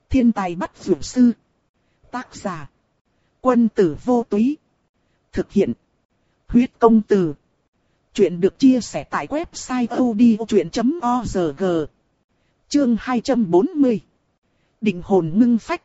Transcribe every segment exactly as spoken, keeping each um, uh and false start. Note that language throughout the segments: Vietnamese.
Thiên tài bắt dược sư. Tác giả. Quân tử vô túy. Thực hiện. Huyết công từ. Chuyện được chia sẻ tại website odchuyện chấm org. Chương hai trăm bốn mươi. Định hồn ngưng phách.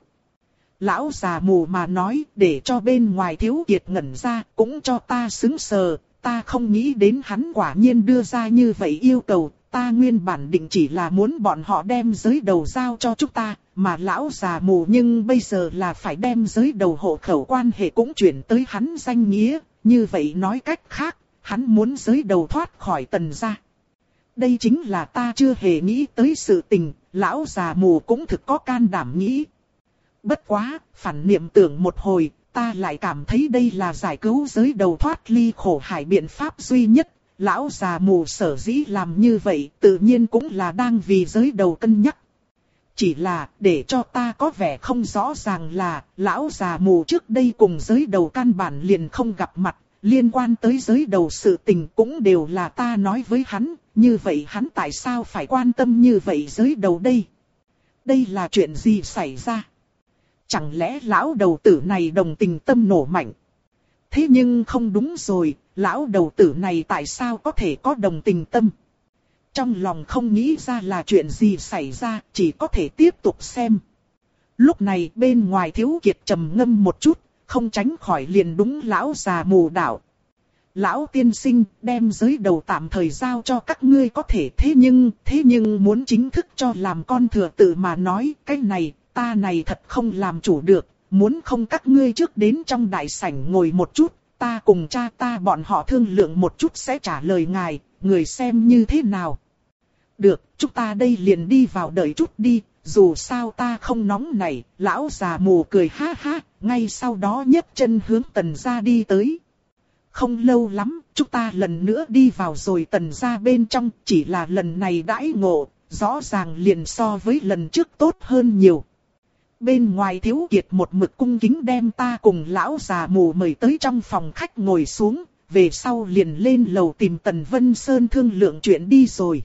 Lão già mù mà nói để cho bên ngoài Thiếu Kiệt ngẩn ra, cũng cho ta sững sờ. Ta không nghĩ đến hắn quả nhiên đưa ra như vậy yêu cầu. Ta nguyên bản định chỉ là muốn bọn họ đem giới đầu giao cho chúng ta, mà lão già mù nhưng bây giờ là phải đem giới đầu hộ khẩu quan hệ cũng chuyển tới hắn danh nghĩa. Như vậy nói cách khác, hắn muốn giới đầu thoát khỏi Tần gia. Đây chính là ta chưa hề nghĩ tới sự tình, lão già mù cũng thực có can đảm nghĩ. Bất quá, phản niệm tưởng một hồi, ta lại cảm thấy đây là giải cứu giới đầu thoát ly khổ hải biện pháp duy nhất. Lão già mù sở dĩ làm như vậy tự nhiên cũng là đang vì giới đầu cân nhắc. Chỉ là để cho ta có vẻ không rõ ràng là lão già mù trước đây cùng giới đầu căn bản liền không gặp mặt. Liên quan tới giới đầu sự tình cũng đều là ta nói với hắn. Như vậy hắn tại sao phải quan tâm như vậy giới đầu đây? Đây là chuyện gì xảy ra? Chẳng lẽ lão đầu tử này đồng tình tâm nổ mạnh? Thế nhưng không đúng rồi, lão đầu tử này tại sao có thể có đồng tình tâm? Trong lòng không nghĩ ra là chuyện gì xảy ra, chỉ có thể tiếp tục xem. Lúc này bên ngoài Thiếu Kiệt trầm ngâm một chút, không tránh khỏi liền đúng lão già mù đạo. Lão tiên sinh đem giới đầu tạm thời giao cho các ngươi có thể, thế nhưng, thế nhưng muốn chính thức cho làm con thừa tự mà nói, cái này, ta này thật không làm chủ được. Muốn không các ngươi trước đến trong đại sảnh ngồi một chút, ta cùng cha ta bọn họ thương lượng một chút sẽ trả lời ngài, người xem như thế nào. Được, chúng ta đây liền đi vào đợi chút đi, dù sao ta không nóng này. Lão già mù cười ha ha, ngay sau đó nhấc chân hướng Tần gia đi tới. Không lâu lắm, chúng ta lần nữa đi vào rồi Tần gia bên trong, chỉ là lần này đãi ngộ, rõ ràng liền so với lần trước tốt hơn nhiều. Bên ngoài Thiếu Kiệt một mực cung kính đem ta cùng lão già mù mời tới trong phòng khách ngồi xuống, về sau liền lên lầu tìm Tần Vân Sơn thương lượng chuyện đi rồi.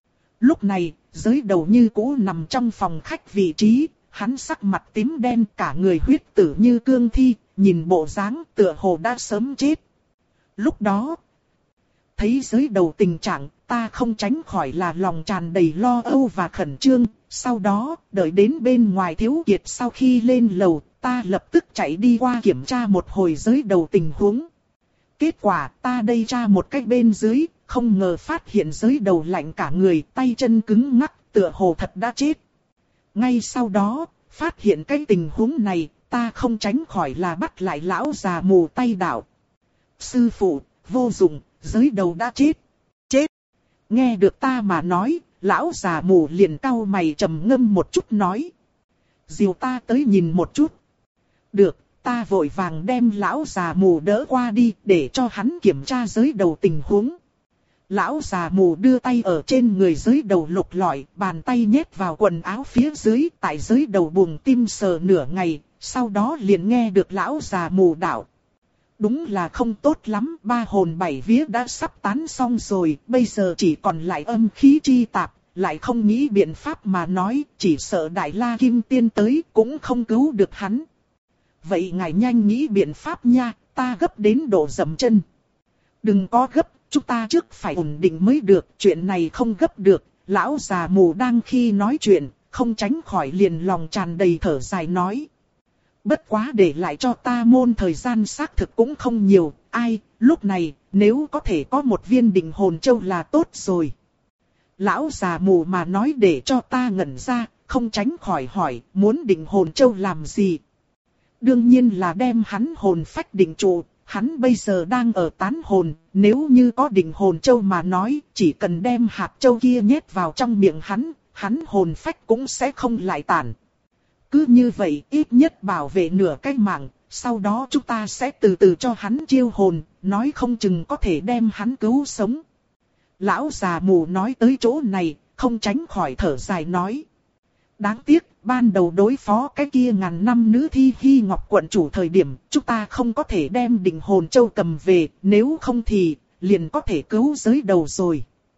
Lúc này, giới đầu như cũ nằm trong phòng khách vị trí, hắn sắc mặt tím đen cả người huyết tử như cương thi, nhìn bộ dáng tựa hồ đã sớm chết. Lúc đó, thấy giới đầu tình trạng, ta không tránh khỏi là lòng tràn đầy lo âu và khẩn trương. Sau đó, đợi đến bên ngoài Thiếu Kiệt sau khi lên lầu, ta lập tức chạy đi qua kiểm tra một hồi giới đầu tình huống. Kết quả ta đây tra một cách bên dưới, không ngờ phát hiện giới đầu lạnh cả người, tay chân cứng ngắc, tựa hồ thật đã chết. Ngay sau đó, phát hiện cái tình huống này, ta không tránh khỏi là bắt lại lão già mù tay đạo. Sư phụ, vô dụng, giới đầu đã chết. Chết. Nghe được ta mà nói, lão già mù liền cau mày trầm ngâm một chút nói. Dìu ta tới nhìn một chút. Được, ta vội vàng đem lão già mù đỡ qua đi để cho hắn kiểm tra giới đầu tình huống. Lão già mù đưa tay ở trên người giới đầu lục lọi, bàn tay nhét vào quần áo phía dưới, tại giới đầu buồng tim sờ nửa ngày, sau đó liền nghe được lão già mù đạo. Đúng là không tốt lắm, ba hồn bảy vía đã sắp tán xong rồi, bây giờ chỉ còn lại âm khí chi tạp, lại không nghĩ biện pháp mà nói, chỉ sợ Đại La Kim Tiên tới cũng không cứu được hắn. Vậy ngài nhanh nghĩ biện pháp nha, ta gấp đến độ dậm chân. Đừng có gấp, chúng ta trước phải ổn định mới được, chuyện này không gấp được. Lão già mù đang khi nói chuyện, không tránh khỏi liền lòng tràn đầy thở dài nói. Bất quá để lại cho ta môn thời gian xác thực cũng không nhiều, ai, lúc này, nếu có thể có một viên định hồn châu là tốt rồi. Lão già mù mà nói để cho ta ngẩn ra, không tránh khỏi hỏi, muốn định hồn châu làm gì? Đương nhiên là đem hắn hồn phách định trụ, hắn bây giờ đang ở tán hồn, nếu như có định hồn châu mà nói, chỉ cần đem hạt châu kia nhét vào trong miệng hắn, hắn hồn phách cũng sẽ không lại tản. Cứ như vậy ít nhất bảo vệ nửa cái mạng, sau đó chúng ta sẽ từ từ cho hắn chiêu hồn, nói không chừng có thể đem hắn cứu sống. Lão già mù nói tới chỗ này, không tránh khỏi thở dài nói. Đáng tiếc, ban đầu đối phó cái kia ngàn năm nữ thi Hy Ngọc quận chủ thời điểm, chúng ta không có thể đem định hồn châu cầm về, nếu không thì, liền có thể cứu giới đầu rồi.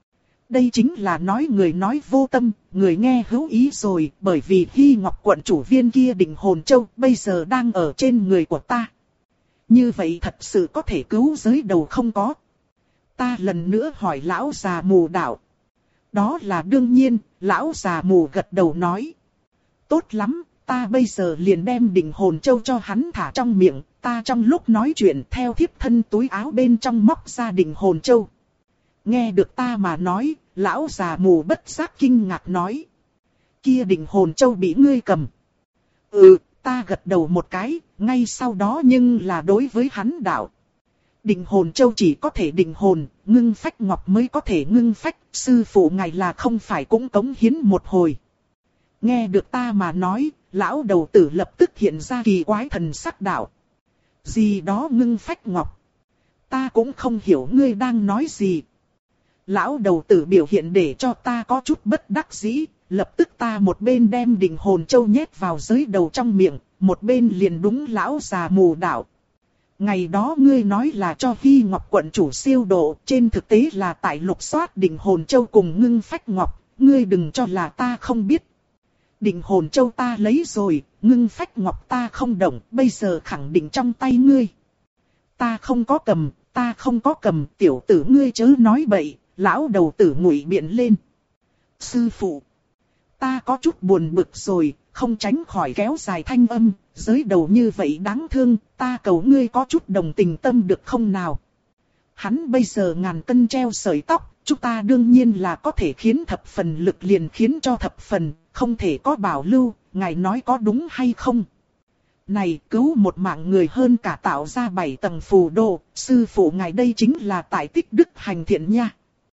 Đây chính là nói người nói vô tâm, người nghe hữu ý rồi, bởi vì Hy Ngọc quận chủ viên kia định hồn châu bây giờ đang ở trên người của ta. Như vậy thật sự có thể cứu giới đầu không có? Ta lần nữa hỏi lão già mù đạo. Đó là đương nhiên, lão già mù gật đầu nói. Tốt lắm, ta bây giờ liền đem định hồn châu cho hắn thả trong miệng, ta trong lúc nói chuyện theo thiếp thân túi áo bên trong móc ra định hồn châu. Nghe được ta mà nói, lão già mù bất giác kinh ngạc nói. Kia định hồn châu bị ngươi cầm. Ừ, ta gật đầu một cái, ngay sau đó nhưng là đối với hắn đạo. Định hồn châu chỉ có thể định hồn, ngưng phách ngọc mới có thể ngưng phách, sư phụ ngài là không phải cũng cống hiến một hồi. Nghe được ta mà nói, lão đầu tử lập tức hiện ra kỳ quái thần sắc đạo. Gì đó ngưng phách ngọc? Ta cũng không hiểu ngươi đang nói gì. Lão đầu tử biểu hiện để cho ta có chút bất đắc dĩ, lập tức ta một bên đem định hồn châu nhét vào giới đầu trong miệng, một bên liền đúng lão già mù đạo. Ngày đó ngươi nói là cho Hy Ngọc quận chủ siêu độ, trên thực tế là tại lục soát định hồn châu cùng ngưng phách ngọc, ngươi đừng cho là ta không biết. Định hồn châu ta lấy rồi, ngưng phách ngọc ta không động, bây giờ khẳng định trong tay ngươi. Ta không có cầm, ta không có cầm, tiểu tử ngươi chớ nói bậy, lão đầu tử ngụy biện lên. Sư phụ, ta có chút buồn bực rồi, không tránh khỏi kéo dài thanh âm, giới đầu như vậy đáng thương, ta cầu ngươi có chút đồng tình tâm được không nào. Hắn bây giờ ngàn cân treo sợi tóc, chúng ta đương nhiên là có thể khiến thập phần lực liền khiến cho thập phần, không thể có bảo lưu, ngài nói có đúng hay không? Này, cứu một mạng người hơn cả tạo ra bảy tầng phù đồ, sư phụ ngài đây chính là tại tích đức hành thiện nha.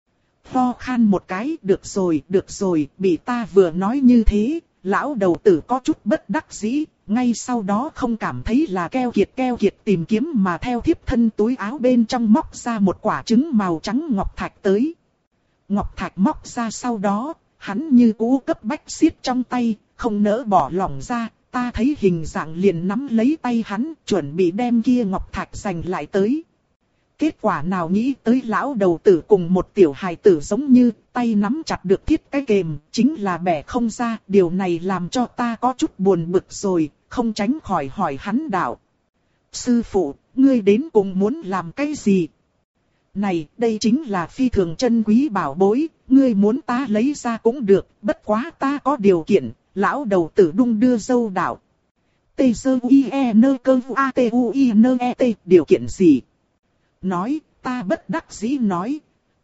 Ho khan một cái, được rồi, được rồi, bị ta vừa nói như thế, lão đầu tử có chút bất đắc dĩ, ngay sau đó không cảm thấy là keo kiệt keo kiệt tìm kiếm mà theo thiếp thân túi áo bên trong móc ra một quả trứng màu trắng ngọc thạch tới. Ngọc thạch móc ra sau đó, hắn như cũ cấp bách siết trong tay, không nỡ bỏ lỏng ra, ta thấy hình dạng liền nắm lấy tay hắn, chuẩn bị đem kia ngọc thạch giành lại tới. Kết quả nào nghĩ tới lão đầu tử cùng một tiểu hài tử giống như tay nắm chặt được thiết cái kềm, chính là bẻ không ra, điều này làm cho ta có chút buồn bực rồi, không tránh khỏi hỏi hắn đạo. Sư phụ, ngươi đến cùng muốn làm cái gì? Này, đây chính là phi thường chân quý bảo bối, ngươi muốn ta lấy ra cũng được, bất quá ta có điều kiện, lão đầu tử đung đưa dâu đạo. Tê sơ uy e nơ cơ a tê u i nơ e tê, điều kiện gì? Nói, ta bất đắc dĩ nói.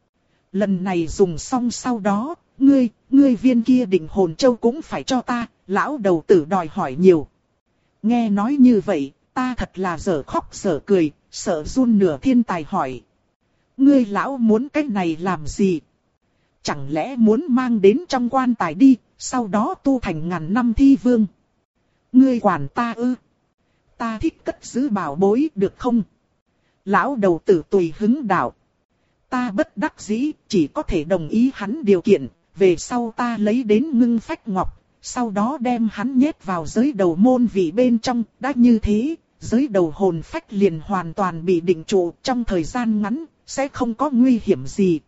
Lần này dùng xong sau đó, ngươi, ngươi viên kia định hồn châu cũng phải cho ta, lão đầu tử đòi hỏi nhiều. Nghe nói như vậy, ta thật là dở khóc dở cười, sợ run nửa thiên tài hỏi. Ngươi lão muốn cái này làm gì? Chẳng lẽ muốn mang đến trong quan tài đi, sau đó tu thành ngàn năm thi vương? Ngươi quản ta ư? Ta thích cất giữ bảo bối được không? Lão đầu tử tùy hứng đạo. Ta bất đắc dĩ, chỉ có thể đồng ý hắn điều kiện, về sau ta lấy đến ngưng phách ngọc, sau đó đem hắn nhét vào giới đầu môn vị bên trong, đã như thế, giới đầu hồn phách liền hoàn toàn bị định trụ trong thời gian ngắn, sẽ không có nguy hiểm gì.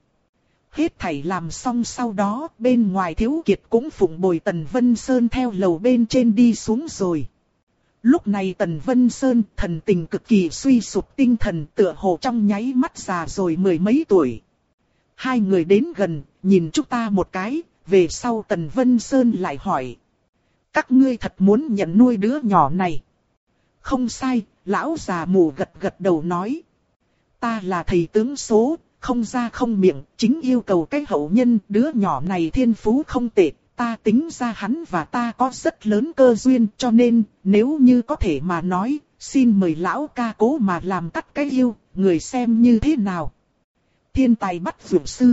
Hết thảy làm xong sau đó, bên ngoài Thiếu Kiệt cũng phụng bồi Tần Vân Sơn theo lầu bên trên đi xuống rồi. Lúc này Tần Vân Sơn thần tình cực kỳ suy sụp tinh thần tựa hồ trong nháy mắt già rồi mười mấy tuổi. Hai người đến gần, nhìn chúng ta một cái, về sau Tần Vân Sơn lại hỏi. Các ngươi thật muốn nhận nuôi đứa nhỏ này? Không sai, lão già mù gật gật đầu nói. Ta là thầy tướng số, không ra không miệng, chính yêu cầu cái hậu nhân, đứa nhỏ này thiên phú không tệ. Ta tính ra hắn và ta có rất lớn cơ duyên, cho nên, nếu như có thể mà nói, xin mời lão ca cố mà làm cắt cái yêu, người xem như thế nào. Thiên tài bắt dược sư.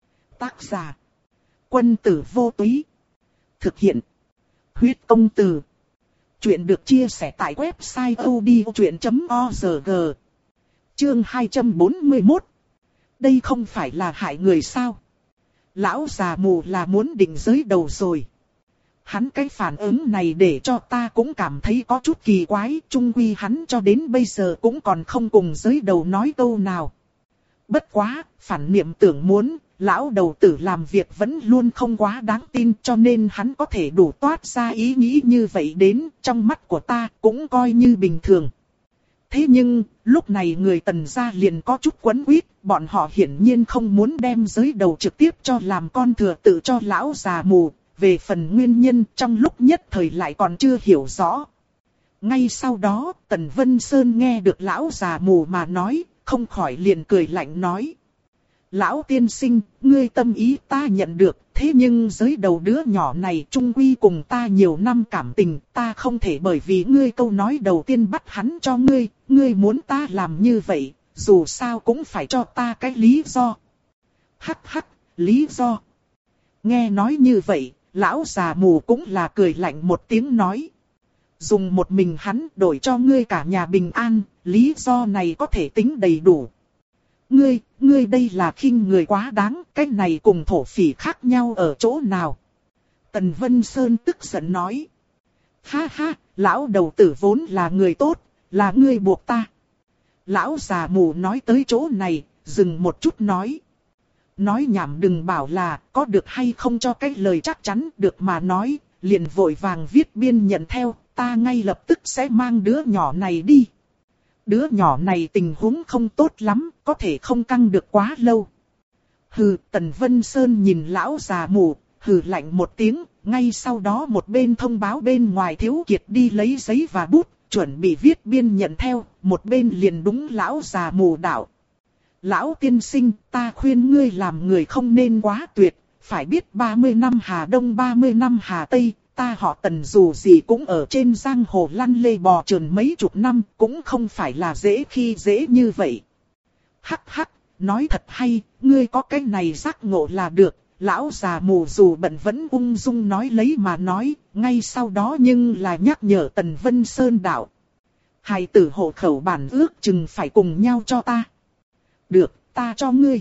Tác giả. Quân tử vô túy. Thực hiện. Huyết công từ. Chuyện được chia sẻ tại website odchuyện chấm org. Chương hai trăm bốn mươi mốt. Đây không phải là hại người sao? Lão già mù là muốn định giới đầu rồi. Hắn cái phản ứng này để cho ta cũng cảm thấy có chút kỳ quái. Chung quy hắn cho đến bây giờ cũng còn không cùng giới đầu nói câu nào. Bất quá, phản niệm tưởng muốn, lão đầu tử làm việc vẫn luôn không quá đáng tin, cho nên hắn có thể đủ toát ra ý nghĩ như vậy đến, trong mắt của ta cũng coi như bình thường. Thế nhưng, lúc này người Tần gia liền có chút quấn quýt, bọn họ hiển nhiên không muốn đem giới đầu trực tiếp cho làm con thừa tự cho lão già mù, về phần nguyên nhân trong lúc nhất thời lại còn chưa hiểu rõ. Ngay sau đó, Tần Vân Sơn nghe được lão già mù mà nói, không khỏi liền cười lạnh nói. Lão tiên sinh, ngươi tâm ý ta nhận được, thế nhưng giới đầu đứa nhỏ này chung quy cùng ta nhiều năm cảm tình, ta không thể bởi vì ngươi câu nói đầu tiên bắt hắn cho ngươi, ngươi muốn ta làm như vậy, dù sao cũng phải cho ta cái lý do. Hắc hắc, lý do. Nghe nói như vậy, lão già mù cũng là cười lạnh một tiếng nói. Dùng một mình hắn đổi cho ngươi cả nhà bình an, lý do này có thể tính đầy đủ. Ngươi, ngươi đây là khinh người quá đáng, cái này cùng thổ phỉ khác nhau ở chỗ nào? Tần Vân Sơn tức giận nói. Ha ha, lão đầu tử vốn là người tốt, là ngươi buộc ta. Lão già mù nói tới chỗ này, dừng một chút nói. Nói nhảm đừng bảo là, có được hay không cho cái lời chắc chắn được mà nói, liền vội vàng viết biên nhận theo, ta ngay lập tức sẽ mang đứa nhỏ này đi. Đứa nhỏ này tình huống không tốt lắm, có thể không căng được quá lâu. Hừ, Tần Vân Sơn nhìn lão già mù, hừ lạnh một tiếng, ngay sau đó một bên thông báo bên ngoài Thiếu Kiệt đi lấy giấy và bút, chuẩn bị viết biên nhận theo, một bên liền đúng lão già mù đạo. Lão tiên sinh, ta khuyên ngươi làm người không nên quá tuyệt, phải biết ba mươi năm Hà Đông ba mươi năm Hà Tây. Ta họ Tần dù gì cũng ở trên giang hồ lăn lê bò trườn mấy chục năm, cũng không phải là dễ khi dễ như vậy. Hắc hắc, nói thật hay, ngươi có cái này giác ngộ là được. Lão già mù dù bận vẫn ung dung nói lấy mà nói, ngay sau đó nhưng là nhắc nhở Tần Vân Sơn đạo. Hài tử hộ khẩu bản ước chừng phải cùng nhau cho ta. Được, ta cho ngươi.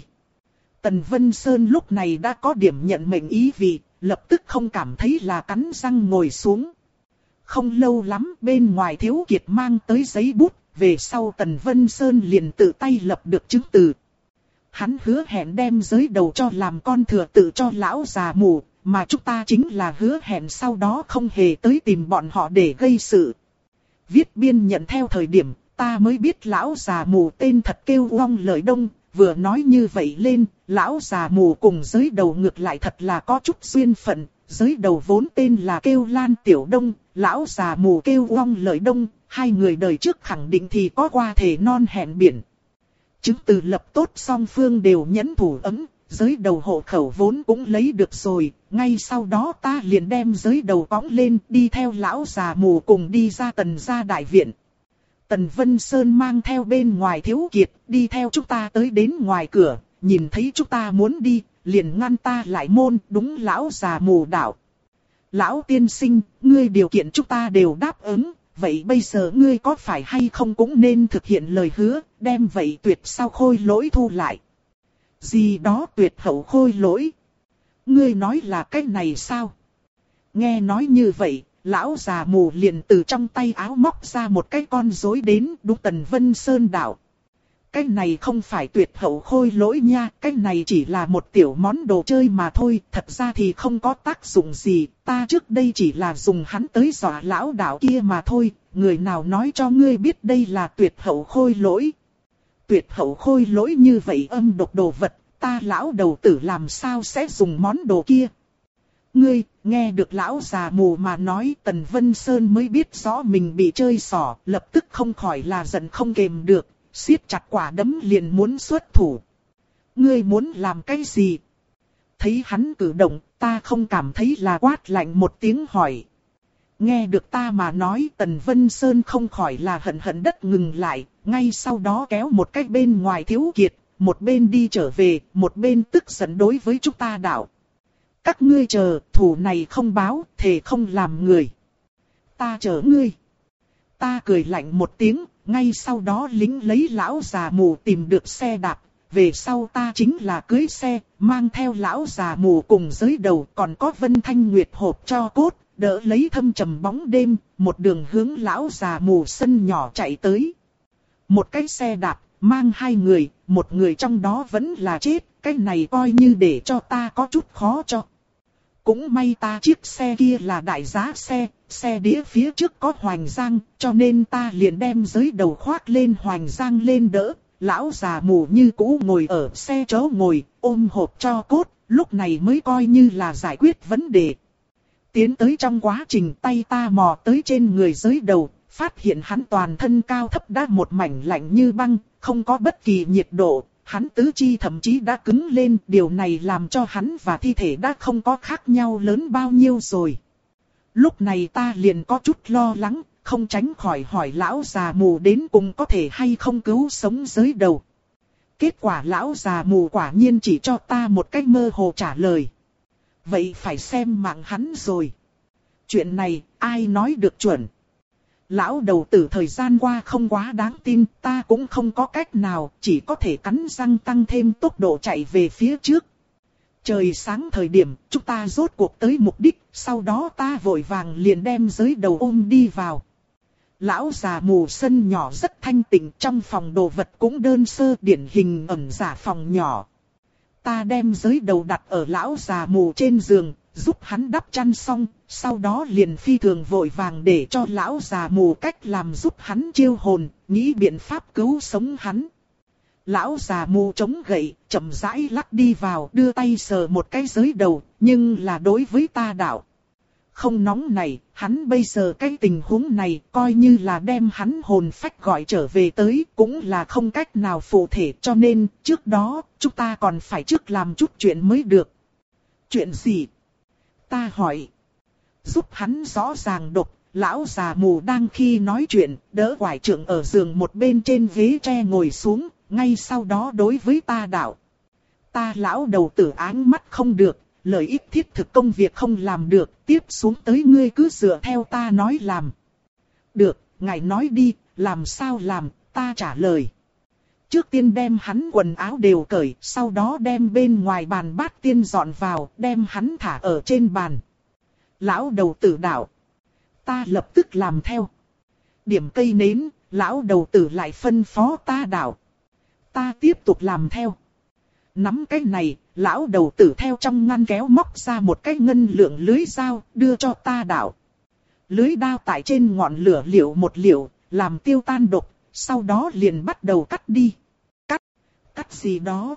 Tần Vân Sơn lúc này đã có điểm nhận mệnh ý vị. Lập tức không cảm thấy là cắn răng ngồi xuống. Không lâu lắm bên ngoài Thiếu Kiệt mang tới giấy bút, về sau Tần Vân Sơn liền tự tay lập được chứng từ. Hắn hứa hẹn đem giới đầu cho làm con thừa tự cho lão già mù, mà chúng ta chính là hứa hẹn sau đó không hề tới tìm bọn họ để gây sự. Viết biên nhận theo thời điểm, ta mới biết lão già mù tên thật kêu Uông Lợi Đông. Vừa nói như vậy lên, lão già mù cùng giới đầu ngược lại thật là có chút duyên phận. Giới đầu vốn tên là kêu Lan Tiểu Đông, lão già mù kêu Uông Lợi Đông, hai người đời trước khẳng định thì có qua thể non hẹn biển. Chứng từ lập tốt song phương đều nhẫn thủ ấm, giới đầu hộ khẩu vốn cũng lấy được rồi, ngay sau đó ta liền đem giới đầu cõng lên đi theo lão già mù cùng đi ra Tần gia đại viện. Tần Vân Sơn mang theo bên ngoài Thiếu Kiệt, đi theo chúng ta tới đến ngoài cửa, nhìn thấy chúng ta muốn đi, liền ngăn ta lại môn, đúng lão già mù đạo. Lão tiên sinh, ngươi điều kiện chúng ta đều đáp ứng, vậy bây giờ ngươi có phải hay không cũng nên thực hiện lời hứa, đem vậy tuyệt sao khôi lỗi thu lại. Gì đó tuyệt hậu khôi lỗi? Ngươi nói là cái này sao? Nghe nói như vậy. Lão già mù liền từ trong tay áo móc ra một cái con rối đến đúng Tần Vân Sơn đạo. Cái này không phải tuyệt hậu khôi lỗi nha, cái này chỉ là một tiểu món đồ chơi mà thôi, thật ra thì không có tác dụng gì, ta trước đây chỉ là dùng hắn tới dọa lão đạo kia mà thôi, người nào nói cho ngươi biết đây là tuyệt hậu khôi lỗi. Tuyệt hậu khôi lỗi như vậy âm độc đồ vật, ta lão đầu tử làm sao sẽ dùng món đồ kia. Ngươi, nghe được lão già mù mà nói, Tần Vân Sơn mới biết rõ mình bị chơi xỏ, lập tức không khỏi là giận không kềm được, siết chặt quả đấm liền muốn xuất thủ. Ngươi muốn làm cái gì? Thấy hắn cử động, ta không cảm thấy là quát lạnh một tiếng hỏi. Nghe được ta mà nói, Tần Vân Sơn không khỏi là hận hận đất ngừng lại, ngay sau đó kéo một cái bên ngoài Thiếu Kiệt, một bên đi trở về, một bên tức giận đối với chúng ta đạo. Các ngươi chờ, thủ này không báo, thề không làm người. Ta chờ ngươi. Ta cười lạnh một tiếng, ngay sau đó lính lấy lão già mù tìm được xe đạp. Về sau ta chính là cưới xe, mang theo lão già mù cùng giới đầu, còn có Vân Thanh Nguyệt hộp cho cốt, đỡ lấy thâm trầm bóng đêm, một đường hướng lão già mù sân nhỏ chạy tới. Một cái xe đạp, mang hai người, một người trong đó vẫn là chết, cái này coi như để cho ta có chút khó cho. Cũng may ta chiếc xe kia là đại giá xe, xe đĩa phía trước có hoành giang, cho nên ta liền đem giới đầu khoác lên hoành giang lên đỡ. Lão già mù như cũ ngồi ở xe chỗ ngồi, ôm hộp tro cốt, lúc này mới coi như là giải quyết vấn đề. Tiến tới trong quá trình tay ta mò tới trên người giới đầu, phát hiện hắn toàn thân cao thấp đã một mảnh lạnh như băng, không có bất kỳ nhiệt độ, hắn tứ chi thậm chí đã cứng lên, điều này làm cho hắn và thi thể đã không có khác nhau lớn bao nhiêu rồi. Lúc này ta liền có chút lo lắng, không tránh khỏi hỏi lão già mù đến cùng có thể hay không cứu sống giới đầu. Kết quả lão già mù quả nhiên chỉ cho ta một cách mơ hồ trả lời. Vậy phải xem mạng hắn rồi. Chuyện này ai nói được chuẩn. Lão đầu tử thời gian qua không quá đáng tin, ta cũng không có cách nào, chỉ có thể cắn răng tăng thêm tốc độ chạy về phía trước. Trời sáng thời điểm, chúng ta rốt cuộc tới mục đích, sau đó ta vội vàng liền đem giới đầu ôm đi vào. Lão già mù sân nhỏ rất thanh tịnh, trong phòng đồ vật cũng đơn sơ, điển hình ẩn giả phòng nhỏ. Ta đem giới đầu đặt ở lão già mù trên giường, giúp hắn đắp chăn xong, sau đó liền phi thường vội vàng để cho lão già mù cách làm giúp hắn chiêu hồn, nghĩ biện pháp cứu sống hắn. Lão già mù chống gậy, chậm rãi lắc đi vào, đưa tay sờ một cái giới đầu, nhưng là đối với ta đạo. Không nóng này, hắn bây giờ cái tình huống này coi như là đem hắn hồn phách gọi trở về tới cũng là không cách nào phụ thể, cho nên trước đó chúng ta còn phải trước làm chút chuyện mới được. Chuyện gì? Ta hỏi. Giúp hắn rõ ràng độc, lão già mù đang khi nói chuyện, đỡ quải trượng ở giường một bên trên ghế tre ngồi xuống, ngay sau đó đối với ta đạo. Ta lão đầu tử áng mắt không được. Lợi ích thiết thực công việc không làm được, tiếp xuống tới ngươi cứ dựa theo ta nói làm. Được, ngài nói đi, làm sao làm, ta trả lời. Trước tiên đem hắn quần áo đều cởi, sau đó đem bên ngoài bàn bát tiên dọn vào, đem hắn thả ở trên bàn. Lão đầu tử đạo. Ta lập tức làm theo. Điểm cây nến, lão đầu tử lại phân phó ta đạo. Ta tiếp tục làm theo. Nắm cái này, lão đầu tử theo trong ngăn kéo móc ra một cái ngân lượng lưới dao, đưa cho ta đạo. Lưới đao tại trên ngọn lửa liễu một liễu, làm tiêu tan độc, sau đó liền bắt đầu cắt đi. Cắt, cắt gì đó.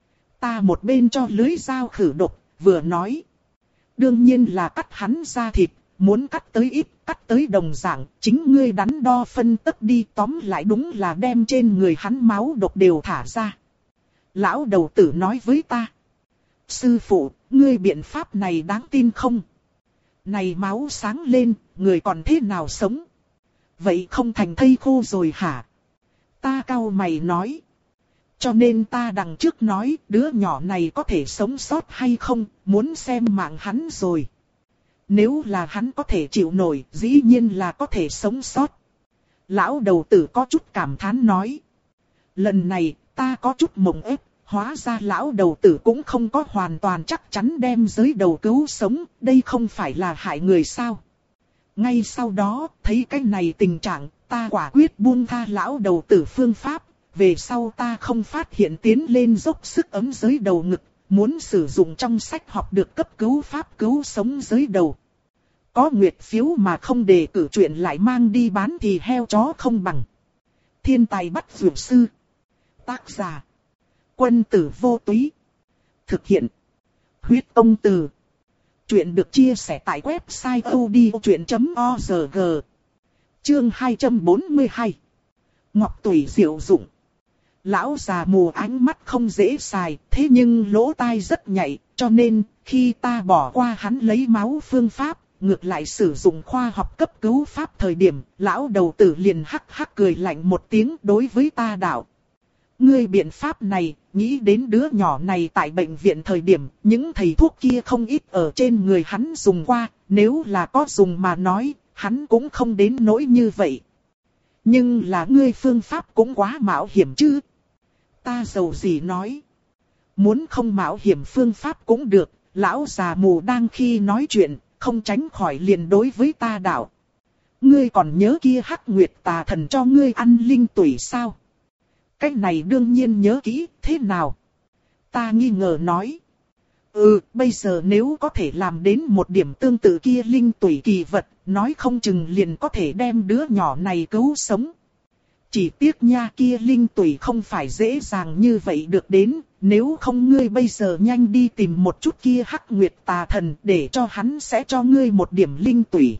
Ta một bên cho lưới dao khử độc, vừa nói. Đương nhiên là cắt hắn ra thịt, muốn cắt tới ít, cắt tới đồng dạng, chính ngươi đắn đo phân tích đi, tóm lại đúng là đem trên người hắn máu độc đều thả ra. Lão đầu tử nói với ta. Sư phụ, ngươi biện pháp này đáng tin không? Này máu sáng lên, người còn thế nào sống? Vậy không thành thây khô rồi hả? Ta cau mày nói. Cho nên ta đằng trước nói, đứa nhỏ này có thể sống sót hay không, muốn xem mạng hắn rồi. Nếu là hắn có thể chịu nổi, dĩ nhiên là có thể sống sót. Lão đầu tử có chút cảm thán nói. Lần này, ta có chút mộng ép, hóa ra lão đầu tử cũng không có hoàn toàn chắc chắn đem giới đầu cứu sống, đây không phải là hại người sao. Ngay sau đó, thấy cái này tình trạng, ta quả quyết buông tha lão đầu tử phương pháp, về sau ta không phát hiện tiến lên dốc sức ấm giới đầu ngực, muốn sử dụng trong sách học được cấp cứu pháp cứu sống giới đầu. Có nguyệt phiếu mà không đề cử chuyện lại mang đi bán thì heo chó không bằng. Thiên tài bắt dược sư. Tác giả. Quân tử vô túy. Thực hiện. Huyết công từ. Chuyện được chia sẻ tại website odchuyện chấm org. Chương hai trăm bốn mươi hai. Ngọc tùy diệu dụng. Lão già mù ánh mắt không dễ xài, thế nhưng lỗ tai rất nhạy, cho nên khi ta bỏ qua hắn lấy máu phương pháp, ngược lại sử dụng khoa học cấp cứu pháp thời điểm, lão đầu tử liền hắc hắc cười lạnh một tiếng đối với ta đạo. Ngươi biện pháp này, nghĩ đến đứa nhỏ này tại bệnh viện thời điểm, những thầy thuốc kia không ít ở trên người hắn dùng qua, nếu là có dùng mà nói, hắn cũng không đến nỗi như vậy. Nhưng là ngươi phương pháp cũng quá mạo hiểm chứ. Ta giàu gì nói. Muốn không mạo hiểm phương pháp cũng được, lão già mù đang khi nói chuyện, không tránh khỏi liền đối với ta đạo. Ngươi còn nhớ kia Hắc Nguyệt tà thần cho ngươi ăn linh tủy sao? cái này đương nhiên nhớ kỹ, thế nào? Ta nghi ngờ nói. Ừ, bây giờ nếu có thể làm đến một điểm tương tự kia linh tủy kỳ vật, nói không chừng liền có thể đem đứa nhỏ này cứu sống. Chỉ tiếc nha, kia linh tủy không phải dễ dàng như vậy được đến, nếu không ngươi bây giờ nhanh đi tìm một chút kia Hắc Nguyệt tà thần để cho hắn sẽ cho ngươi một điểm linh tủy.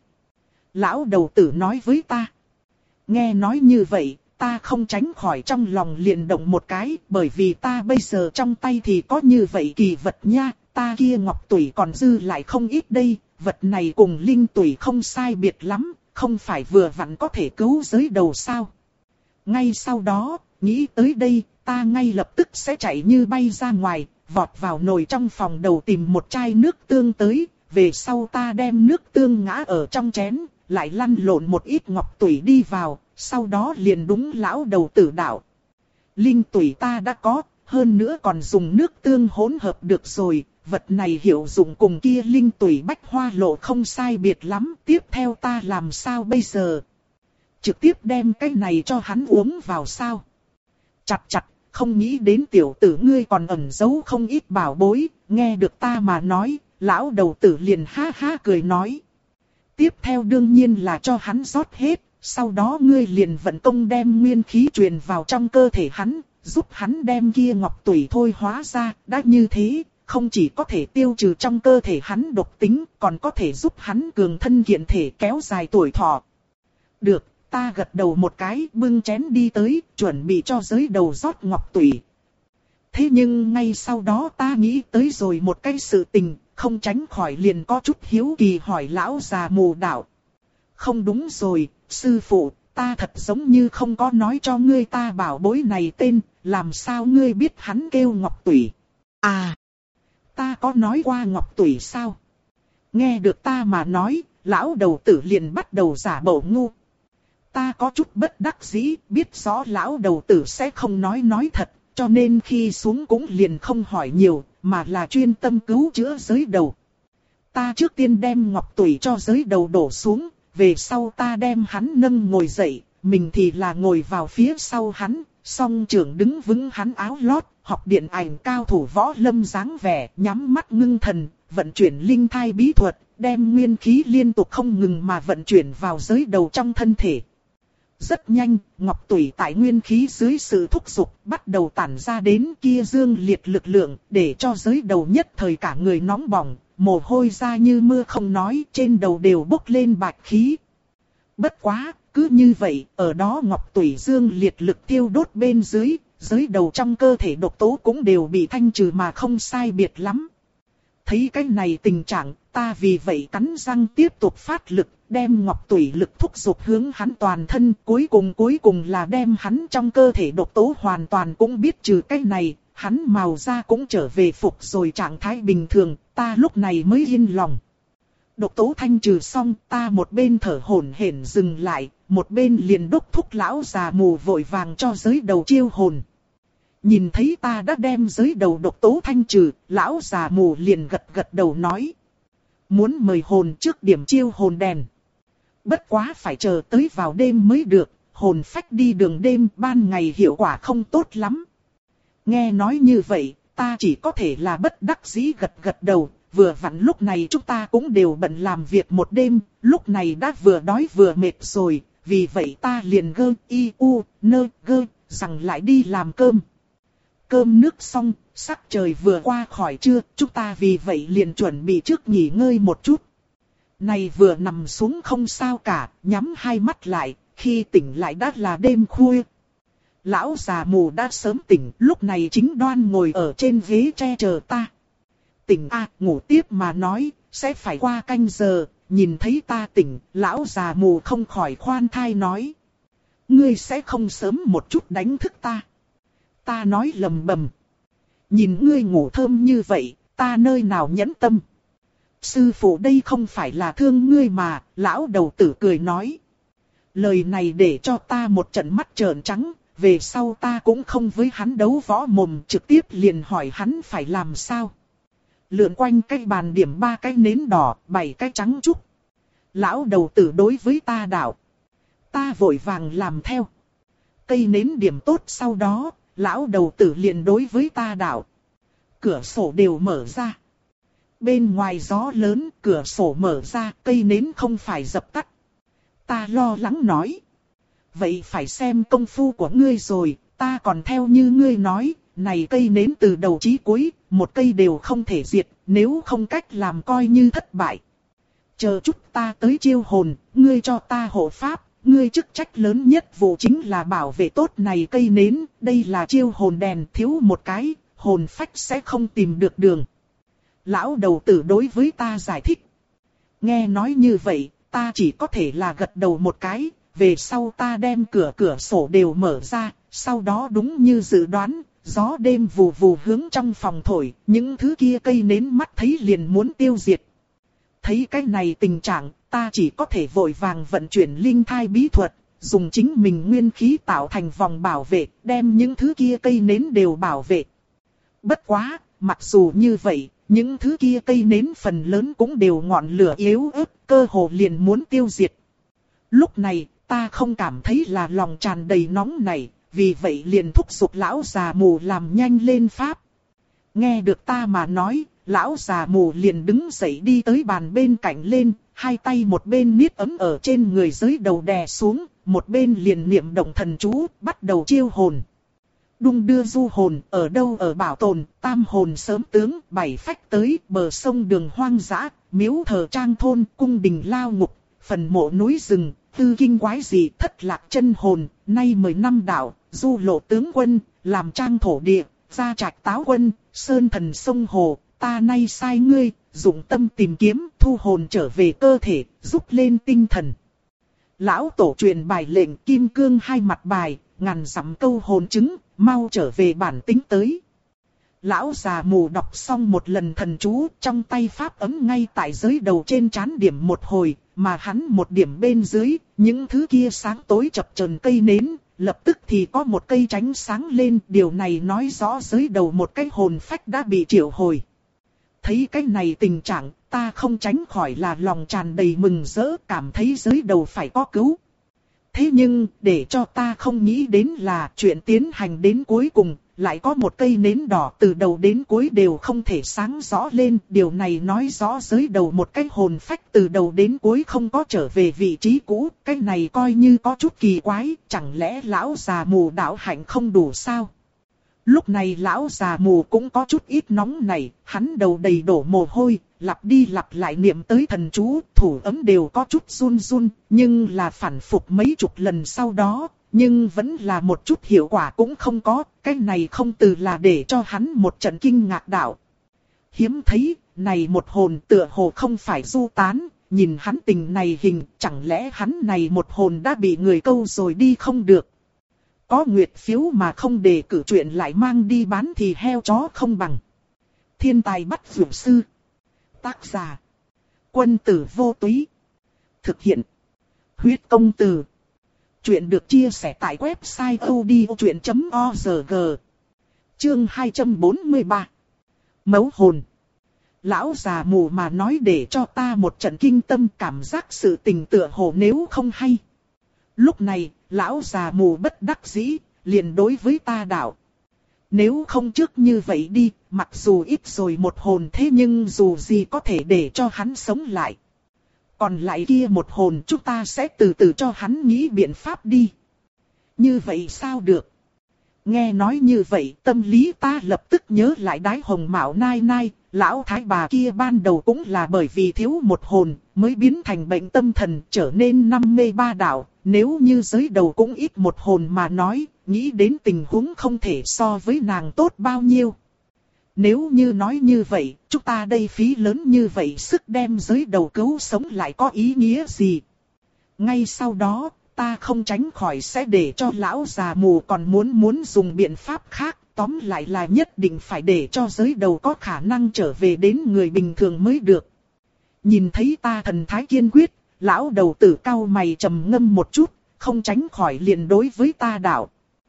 Lão đầu tử nói với ta. Nghe nói như vậy, ta không tránh khỏi trong lòng liền động một cái, bởi vì ta bây giờ trong tay thì có như vậy kỳ vật nha, ta kia ngọc tủy còn dư lại không ít đây, vật này cùng linh tủy không sai biệt lắm, không phải vừa vặn có thể cứu giới đầu sao. Ngay sau đó, nghĩ tới đây, ta ngay lập tức sẽ chạy như bay ra ngoài, vọt vào nồi trong phòng đầu tìm một chai nước tương tới, về sau ta đem nước tương ngã ở trong chén, lại lăn lộn một ít ngọc tủy đi vào, sau đó liền đúng lão đầu tử đạo. Linh tủy ta đã có, hơn nữa còn dùng nước tương hỗn hợp được rồi, vật này hiệu dụng cùng kia linh tủy bách hoa lộ không sai biệt lắm, tiếp theo ta làm sao bây giờ? Trực tiếp đem cái này cho hắn uống vào sao? Chặt chặt, không nghĩ đến tiểu tử ngươi còn ẩn giấu không ít bảo bối, nghe được ta mà nói, lão đầu tử liền ha ha cười nói. Tiếp theo đương nhiên là cho hắn rót hết, sau đó ngươi liền vận công đem nguyên khí truyền vào trong cơ thể hắn, giúp hắn đem kia ngọc tủy thôi hóa ra, đã như thế, không chỉ có thể tiêu trừ trong cơ thể hắn độc tính, còn có thể giúp hắn cường thân kiện thể kéo dài tuổi thọ. Được, ta gật đầu một cái, bưng chén đi tới, chuẩn bị cho giới đầu rót ngọc tủy. Thế nhưng ngay sau đó ta nghĩ tới rồi một cái sự tình, không tránh khỏi liền có chút hiếu kỳ hỏi lão già mù đạo. Không đúng rồi, sư phụ, ta thật giống như không có nói cho ngươi ta bảo bối này tên, làm sao ngươi biết hắn kêu ngọc tủy? À, ta có nói qua ngọc tủy sao? Nghe được ta mà nói, lão đầu tử liền bắt đầu giả bộ ngu. Ta có chút bất đắc dĩ, biết rõ lão đầu tử sẽ không nói nói thật, cho nên khi xuống cũng liền không hỏi nhiều, mà là chuyên tâm cứu chữa giới đầu. Ta trước tiên đem ngọc tủy cho giới đầu đổ xuống, về sau ta đem hắn nâng ngồi dậy, mình thì là ngồi vào phía sau hắn, song trưởng đứng vững hắn áo lót, học điện ảnh cao thủ võ lâm dáng vẻ, nhắm mắt ngưng thần, vận chuyển linh thai bí thuật, đem nguyên khí liên tục không ngừng mà vận chuyển vào giới đầu trong thân thể. Rất nhanh, ngọc tủy tại nguyên khí dưới sự thúc giục bắt đầu tản ra đến kia dương liệt lực lượng, để cho giới đầu nhất thời cả người nóng bỏng, mồ hôi ra như mưa không nói, trên đầu đều bốc lên bạch khí. Bất quá, cứ như vậy, ở đó ngọc tủy dương liệt lực tiêu đốt bên dưới, giới đầu trong cơ thể độc tố cũng đều bị thanh trừ mà không sai biệt lắm. Thấy cái này tình trạng, ta vì vậy cắn răng tiếp tục phát lực, đem ngọc tủy lực thúc giục hướng hắn toàn thân, cuối cùng cuối cùng là đem hắn trong cơ thể độc tố hoàn toàn cũng biết trừ cái này, hắn màu da cũng trở về phục rồi trạng thái bình thường, ta lúc này mới yên lòng. Độc tố thanh trừ xong, ta một bên thở hổn hển dừng lại, một bên liền đốc thúc lão già mù vội vàng cho giới đầu chiêu hồn. Nhìn thấy ta đã đem giới đầu độc tố thanh trừ, lão già mù liền gật gật đầu nói. Muốn mời hồn trước điểm chiêu hồn đèn. Bất quá phải chờ tới vào đêm mới được, hồn phách đi đường đêm ban ngày hiệu quả không tốt lắm. Nghe nói như vậy, ta chỉ có thể là bất đắc dĩ gật gật đầu, vừa vặn lúc này chúng ta cũng đều bận làm việc một đêm, lúc này đã vừa đói vừa mệt rồi, vì vậy ta liền gơ y u nơ gơ, rằng lại đi làm cơm. Cơm nước xong, sắc trời vừa qua khỏi trưa, chúng ta vì vậy liền chuẩn bị trước nghỉ ngơi một chút. Này vừa nằm xuống không sao cả, nhắm hai mắt lại, khi tỉnh lại đã là đêm khuya. Lão già mù đã sớm tỉnh, lúc này chính đoan ngồi ở trên ghế tre chờ ta. Tỉnh a, ngủ tiếp mà nói, sẽ phải qua canh giờ, nhìn thấy ta tỉnh, lão già mù không khỏi khoan thai nói. Ngươi sẽ không sớm một chút đánh thức ta. Ta nói lầm bầm. Nhìn ngươi ngủ thơm như vậy, ta nơi nào nhẫn tâm. Sư phụ đây không phải là thương ngươi mà, lão đầu tử cười nói. Lời này để cho ta một trận mắt trợn trắng, về sau ta cũng không với hắn đấu võ mồm, trực tiếp liền hỏi hắn phải làm sao. Lượn quanh cái bàn điểm ba cái nến đỏ, bảy cái trắng trúc. Lão đầu tử đối với ta đạo. Ta vội vàng làm theo. cây nến điểm tốt sau đó, lão đầu tử liền đối với ta đạo. Cửa sổ đều mở ra. Bên ngoài gió lớn, cửa sổ mở ra, cây nến không phải dập tắt. Ta lo lắng nói. Vậy phải xem công phu của ngươi rồi, ta còn theo như ngươi nói, này cây nến từ đầu chí cuối, một cây đều không thể diệt, nếu không cách làm coi như thất bại. Chờ chút ta tới chiêu hồn, ngươi cho ta hộ pháp, ngươi chức trách lớn nhất vụ chính là bảo vệ tốt này cây nến, đây là chiêu hồn đèn, thiếu một cái, hồn phách sẽ không tìm được đường. Lão đầu tử đối với ta giải thích. Nghe nói như vậy, ta chỉ có thể là gật đầu một cái, về sau ta đem cửa cửa sổ đều mở ra, sau đó đúng như dự đoán, gió đêm vù vù hướng trong phòng thổi, những thứ kia cây nến mắt thấy liền muốn tiêu diệt. Thấy cái này tình trạng, ta chỉ có thể vội vàng vận chuyển linh thai bí thuật, dùng chính mình nguyên khí tạo thành vòng bảo vệ, đem những thứ kia cây nến đều bảo vệ. Bất quá, mặc dù như vậy, những thứ kia cây nến phần lớn cũng đều ngọn lửa yếu ớt, cơ hồ liền muốn tiêu diệt. Lúc này, ta không cảm thấy là lòng tràn đầy nóng này, vì vậy liền thúc giục lão già mù làm nhanh lên pháp. Nghe được ta mà nói, lão già mù liền đứng dậy đi tới bàn bên cạnh lên, hai tay một bên niết ấm ở trên người dưới đầu đè xuống, một bên liền niệm động thần chú, bắt đầu chiêu hồn. Đung đưa du hồn, ở đâu ở bảo tồn, tam hồn sớm tướng, bảy phách tới, bờ sông đường hoang dã, miếu thờ trang thôn, cung đình lao ngục, phần mộ núi rừng, tư kinh quái dị, thất lạc chân hồn, nay mười năm đạo, du lộ tướng quân, làm trang thổ địa, gia trạch táo quân, sơn thần sông hồ, ta nay sai ngươi, dụng tâm tìm kiếm, thu hồn trở về cơ thể, giúp lên tinh thần. Lão tổ truyền bài lệnh kim cương hai mặt bài, ngàn dặm câu hồn chứng, mau trở về bản tính tới. Lão già mù đọc xong một lần thần chú, trong tay pháp ấm ngay tại giới đầu trên trán điểm một hồi, mà hắn một điểm bên dưới, những thứ kia sáng tối chập chờn cây nến, lập tức thì có một cây tránh sáng lên, điều này nói rõ giới đầu một cái hồn phách đã bị triệu hồi. Thấy cái này tình trạng, ta không tránh khỏi là lòng tràn đầy mừng rỡ, cảm thấy giới đầu phải có cứu. Thế nhưng, để cho ta không nghĩ đến là chuyện tiến hành đến cuối cùng, lại có một cây nến đỏ từ đầu đến cuối đều không thể sáng rõ lên. Điều này nói rõ giới đầu một cái hồn phách từ đầu đến cuối không có trở về vị trí cũ. Cái này coi như có chút kỳ quái, chẳng lẽ lão già mù đạo hạnh không đủ sao? Lúc này lão già mù cũng có chút ít nóng này, hắn đầu đầy đổ mồ hôi, lặp đi lặp lại niệm tới thần chú, thủ ấm đều có chút run run, nhưng là phản phục mấy chục lần sau đó, nhưng vẫn là một chút hiệu quả cũng không có, cái này không từ là để cho hắn một trận kinh ngạc đạo. Hiếm thấy, này một hồn tựa hồ không phải du tán, nhìn hắn tình này hình, chẳng lẽ hắn này một hồn đã bị người câu rồi đi không được. Có nguyệt phiếu mà không đề cử chuyện lại mang đi bán thì heo chó không bằng. Thiên tài bắt vượt sư. Tác giả. Quân tử vô túy. Thực hiện. Huyết công từ. Chuyện được chia sẻ tại website odchuyện chấm org. Chương hai trăm bốn mươi ba. Mấu hồn. Lão già mù mà nói để cho ta một trận kinh tâm, cảm giác sự tình tựa hồ nếu không hay. Lúc này, lão già mù bất đắc dĩ, liền đối với ta đạo. Nếu không trước như vậy đi, mặc dù ít rồi một hồn thế nhưng dù gì có thể để cho hắn sống lại. Còn lại kia một hồn chúng ta sẽ từ từ cho hắn nghĩ biện pháp đi. Như vậy sao được? Nghe nói như vậy tâm lý ta lập tức nhớ lại Đái Hồng Mạo Nai Nai, lão thái bà kia ban đầu cũng là bởi vì thiếu một hồn mới biến thành bệnh tâm thần trở nên năm mê ba đạo. Nếu như giới đầu cũng ít một hồn mà nói, nghĩ đến tình huống không thể so với nàng tốt bao nhiêu. Nếu như nói như vậy, chúng ta đây phí lớn như vậy sức đem giới đầu cứu sống lại có ý nghĩa gì? Ngay sau đó, ta không tránh khỏi sẽ để cho lão già mù còn muốn muốn dùng biện pháp khác. Tóm lại là nhất định phải để cho giới đầu có khả năng trở về đến người bình thường mới được. Nhìn thấy ta thần thái kiên quyết, lão đầu tử cau mày trầm ngâm một chút, không tránh khỏi liền đối với ta đạo.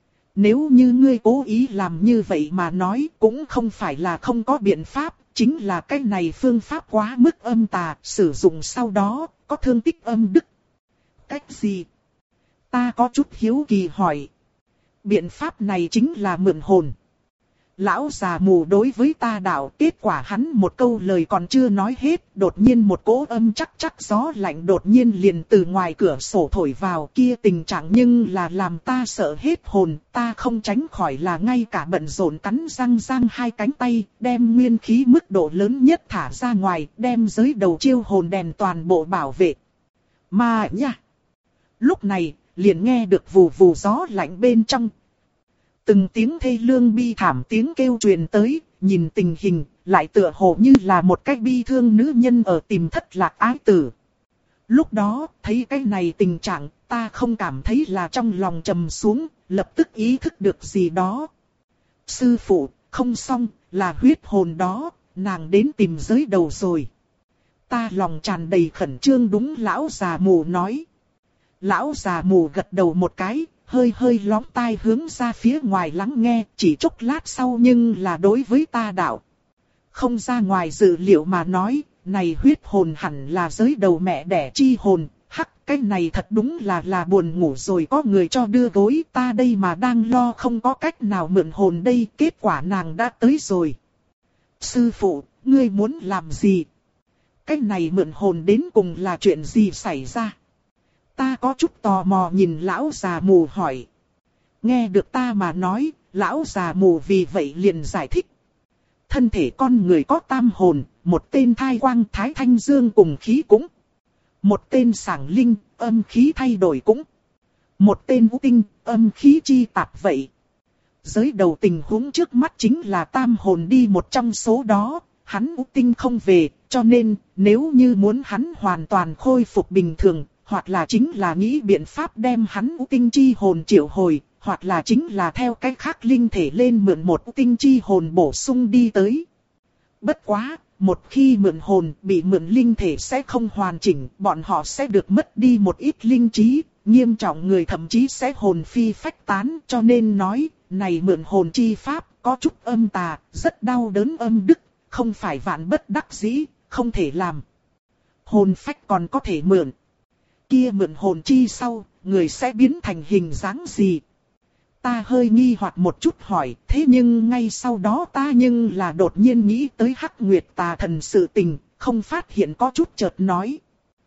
Nếu như ngươi cố ý làm như vậy mà nói cũng không phải là không có biện pháp, chính là cái này phương pháp quá mức âm tà, sử dụng sau đó, có thương tích âm đức. Cách gì? Ta có chút hiếu kỳ hỏi. Biện pháp này chính là mượn hồn. Lão già mù đối với ta đạo, kết quả hắn một câu lời còn chưa nói hết, đột nhiên một cỗ âm chắc chắc gió lạnh đột nhiên liền từ ngoài cửa sổ thổi vào, kia tình trạng nhưng là làm ta sợ hết hồn, ta không tránh khỏi là ngay cả bận rộn cắn răng răng hai cánh tay, đem nguyên khí mức độ lớn nhất thả ra ngoài, đem giới đầu chiêu hồn đèn toàn bộ bảo vệ. Mà nha! Lúc này, liền nghe được vù vù gió lạnh bên trong. Từng tiếng thê lương bi thảm tiếng kêu truyền tới, nhìn tình hình, lại tựa hồ như là một cách bi thương nữ nhân ở tìm thất lạc ái tử. Lúc đó, thấy cái này tình trạng, ta không cảm thấy là trong lòng trầm xuống, lập tức ý thức được gì đó. Sư phụ, không xong, là huyết hồn đó, nàng đến tìm giới đầu rồi. Ta lòng tràn đầy khẩn trương đúng lão già mù nói. Lão già mù gật đầu một cái, hơi hơi lóm tai hướng ra phía ngoài lắng nghe, chỉ chốc lát sau nhưng là đối với ta đạo. Không ra ngoài dự liệu mà nói, này huyết hồn hẳn là giới đầu mẹ đẻ chi hồn, hắc, cái này thật đúng là là buồn ngủ rồi có người cho đưa gối, ta đây mà đang lo không có cách nào mượn hồn đây, kết quả nàng đã tới rồi. Sư phụ, ngươi muốn làm gì? Cái này mượn hồn đến cùng là chuyện gì xảy ra? Ta có chút tò mò nhìn lão già mù hỏi. Nghe được ta mà nói, lão già mù vì vậy liền giải thích. Thân thể con người có tam hồn, một tên thai quang thái thanh dương cùng khí cũng. Một tên sảng linh, âm khí thay đổi cũng. Một tên vũ tinh, âm khí chi tạp vậy. Giới đầu tình huống trước mắt chính là tam hồn đi một trong số đó, hắn vũ tinh không về, cho nên nếu như muốn hắn hoàn toàn khôi phục bình thường, hoặc là chính là nghĩ biện pháp đem hắn u tinh chi hồn triệu hồi, hoặc là chính là theo cách khác linh thể lên mượn một u tinh chi hồn bổ sung đi tới. Bất quá, một khi mượn hồn bị mượn linh thể sẽ không hoàn chỉnh, bọn họ sẽ được mất đi một ít linh trí, nghiêm trọng người thậm chí sẽ hồn phi phách tán, cho nên nói, này mượn hồn chi pháp có chút âm tà, rất đau đớn âm đức, không phải vạn bất đắc dĩ, không thể làm. Hồn phách còn có thể mượn. Kia mượn hồn chi sau, người sẽ biến thành hình dáng gì? Ta hơi nghi hoặc một chút hỏi, thế nhưng ngay sau đó ta nhưng là đột nhiên nghĩ tới Hắc Nguyệt tà thần sự tình, không phát hiện có chút chợt nói.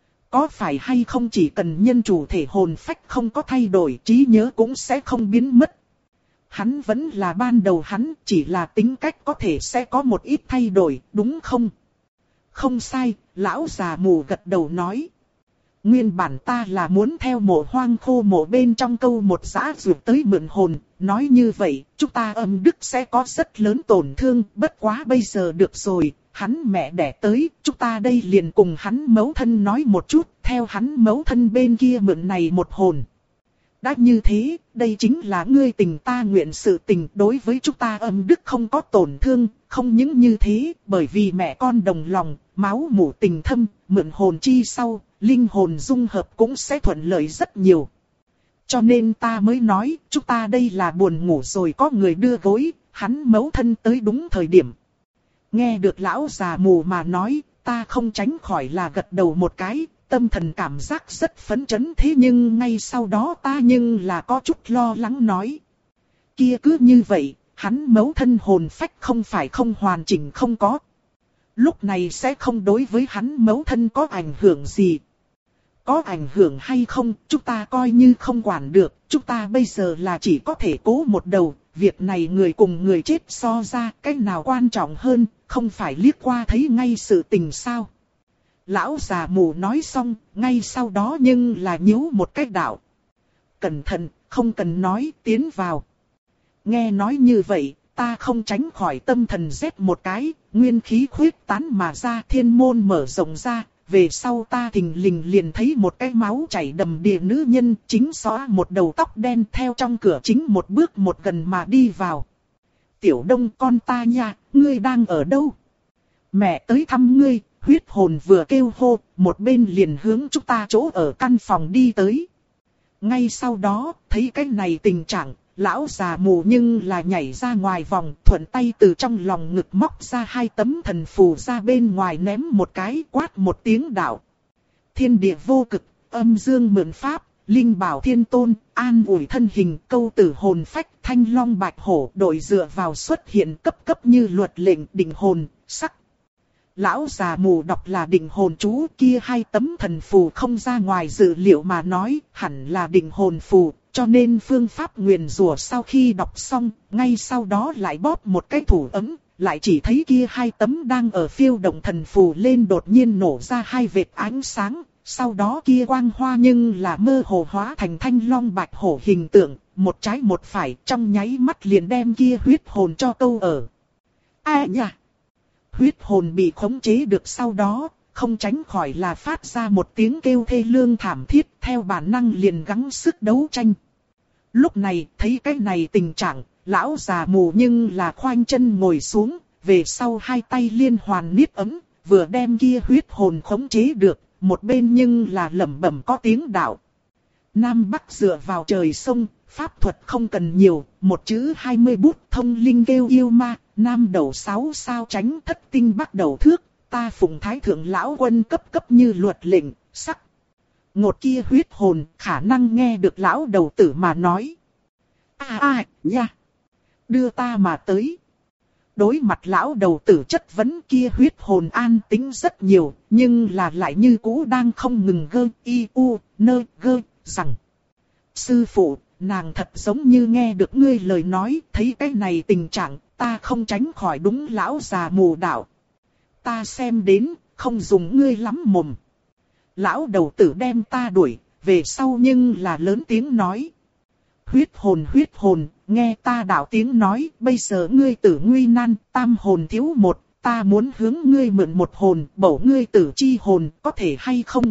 Có phải hay không chỉ cần nhân chủ thể hồn phách không có thay đổi, trí nhớ cũng sẽ không biến mất. Hắn vẫn là ban đầu hắn, chỉ là tính cách có thể sẽ có một ít thay đổi, đúng không? Không sai, lão già mù gật đầu nói. Nguyên bản ta là muốn theo mộ hoang khô mộ bên trong câu một giã dược tới mượn hồn, nói như vậy, chúng ta âm đức sẽ có rất lớn tổn thương, bất quá bây giờ được rồi, hắn mẹ đẻ tới, chúng ta đây liền cùng hắn mẫu thân nói một chút, theo hắn mẫu thân bên kia mượn này một hồn. Đã như thế, đây chính là ngươi tình ta nguyện sự tình đối với chúng ta âm đức không có tổn thương, không những như thế, bởi vì mẹ con đồng lòng, máu mủ tình thâm, mượn hồn chi sau, linh hồn dung hợp cũng sẽ thuận lợi rất nhiều. Cho nên ta mới nói, chúng ta đây là buồn ngủ rồi có người đưa gối, hắn mẫu thân tới đúng thời điểm. Nghe được lão già mù mà nói, ta không tránh khỏi là gật đầu một cái, tâm thần cảm giác rất phấn chấn thế nhưng ngay sau đó ta nhưng là có chút lo lắng nói. Kia cứ như vậy, hắn mẫu thân hồn phách không phải không hoàn chỉnh không có. Lúc này sẽ không đối với hắn mẫu thân có ảnh hưởng gì. Có ảnh hưởng hay không, chúng ta coi như không quản được, chúng ta bây giờ là chỉ có thể cố một đầu, việc này người cùng người chết so ra, cái nào quan trọng hơn, không phải liếc qua thấy ngay sự tình sao. Lão già mù nói xong, ngay sau đó nhưng là nhíu một cái đạo. Cẩn thận, không cần nói, tiến vào. Nghe nói như vậy, ta không tránh khỏi tâm thần rét một cái, nguyên khí khuyết tán mà ra thiên môn mở rộng ra. Về sau ta thình lình liền thấy một cái máu chảy đầm đìa nữ nhân chính xóa một đầu tóc đen theo trong cửa chính một bước một gần mà đi vào. Tiểu Đông con ta nha, ngươi đang ở đâu? Mẹ tới thăm ngươi, huyết hồn vừa kêu hô, một bên liền hướng chúng ta chỗ ở căn phòng đi tới. Ngay sau đó, thấy cái này tình trạng, lão già mù nhưng là nhảy ra ngoài vòng, thuận tay từ trong lòng ngực móc ra hai tấm thần phù ra bên ngoài ném một cái, quát một tiếng đạo. Thiên địa vô cực, âm dương mượn pháp, linh bảo thiên tôn, an ủi thân hình, câu tử hồn phách, thanh long bạch hổ, đội dựa vào xuất hiện cấp cấp như luật lệnh định hồn, sắc. Lão già mù đọc là định hồn chú, kia hai tấm thần phù không ra ngoài dự liệu mà nói, hẳn là định hồn phù, cho nên phương pháp nguyền rủa sau khi đọc xong, ngay sau đó lại bóp một cái thủ ấm, lại chỉ thấy kia hai tấm đang ở phiêu động thần phù lên đột nhiên nổ ra hai vệt ánh sáng, sau đó kia quang hoa nhưng là mơ hồ hóa thành thanh long bạch hổ hình tượng, một trái một phải, trong nháy mắt liền đem kia huyết hồn cho câu ở. A nha! Huyết hồn bị khống chế được sau đó, không tránh khỏi là phát ra một tiếng kêu thê lương thảm thiết, theo bản năng liền gắng sức đấu tranh. Lúc này, thấy cái này tình trạng, lão già mù nhưng là khoanh chân ngồi xuống, về sau hai tay liên hoàn niết ấm, vừa đem kia huyết hồn khống chế được, một bên nhưng là lẩm bẩm có tiếng đạo. Nam Bắc dựa vào trời sông, pháp thuật không cần nhiều, một chữ hai mươi bút thông linh kêu yêu ma, Nam đầu sáu sao tránh thất tinh Bắc đầu thước, ta phụng thái thượng lão quân cấp cấp như luật lệnh, sắc. Ngột kia huyết hồn khả năng nghe được lão đầu tử mà nói. A a nha, đưa ta mà tới. Đối mặt lão đầu tử chất vấn kia huyết hồn an tính rất nhiều, nhưng là lại như cũ đang không ngừng gơ y u nơ gơ rằng. Sư phụ, nàng thật giống như nghe được ngươi lời nói, thấy cái này tình trạng, ta không tránh khỏi đúng lão già mù đạo. Ta xem đến, không dùng ngươi lắm mồm. Lão đầu tử đem ta đuổi, về sau nhưng là lớn tiếng nói. Huyết hồn huyết hồn, nghe ta đạo tiếng nói, bây giờ ngươi tử nguy nan, tam hồn thiếu một, ta muốn hướng ngươi mượn một hồn, bổ ngươi tử chi hồn, có thể hay không?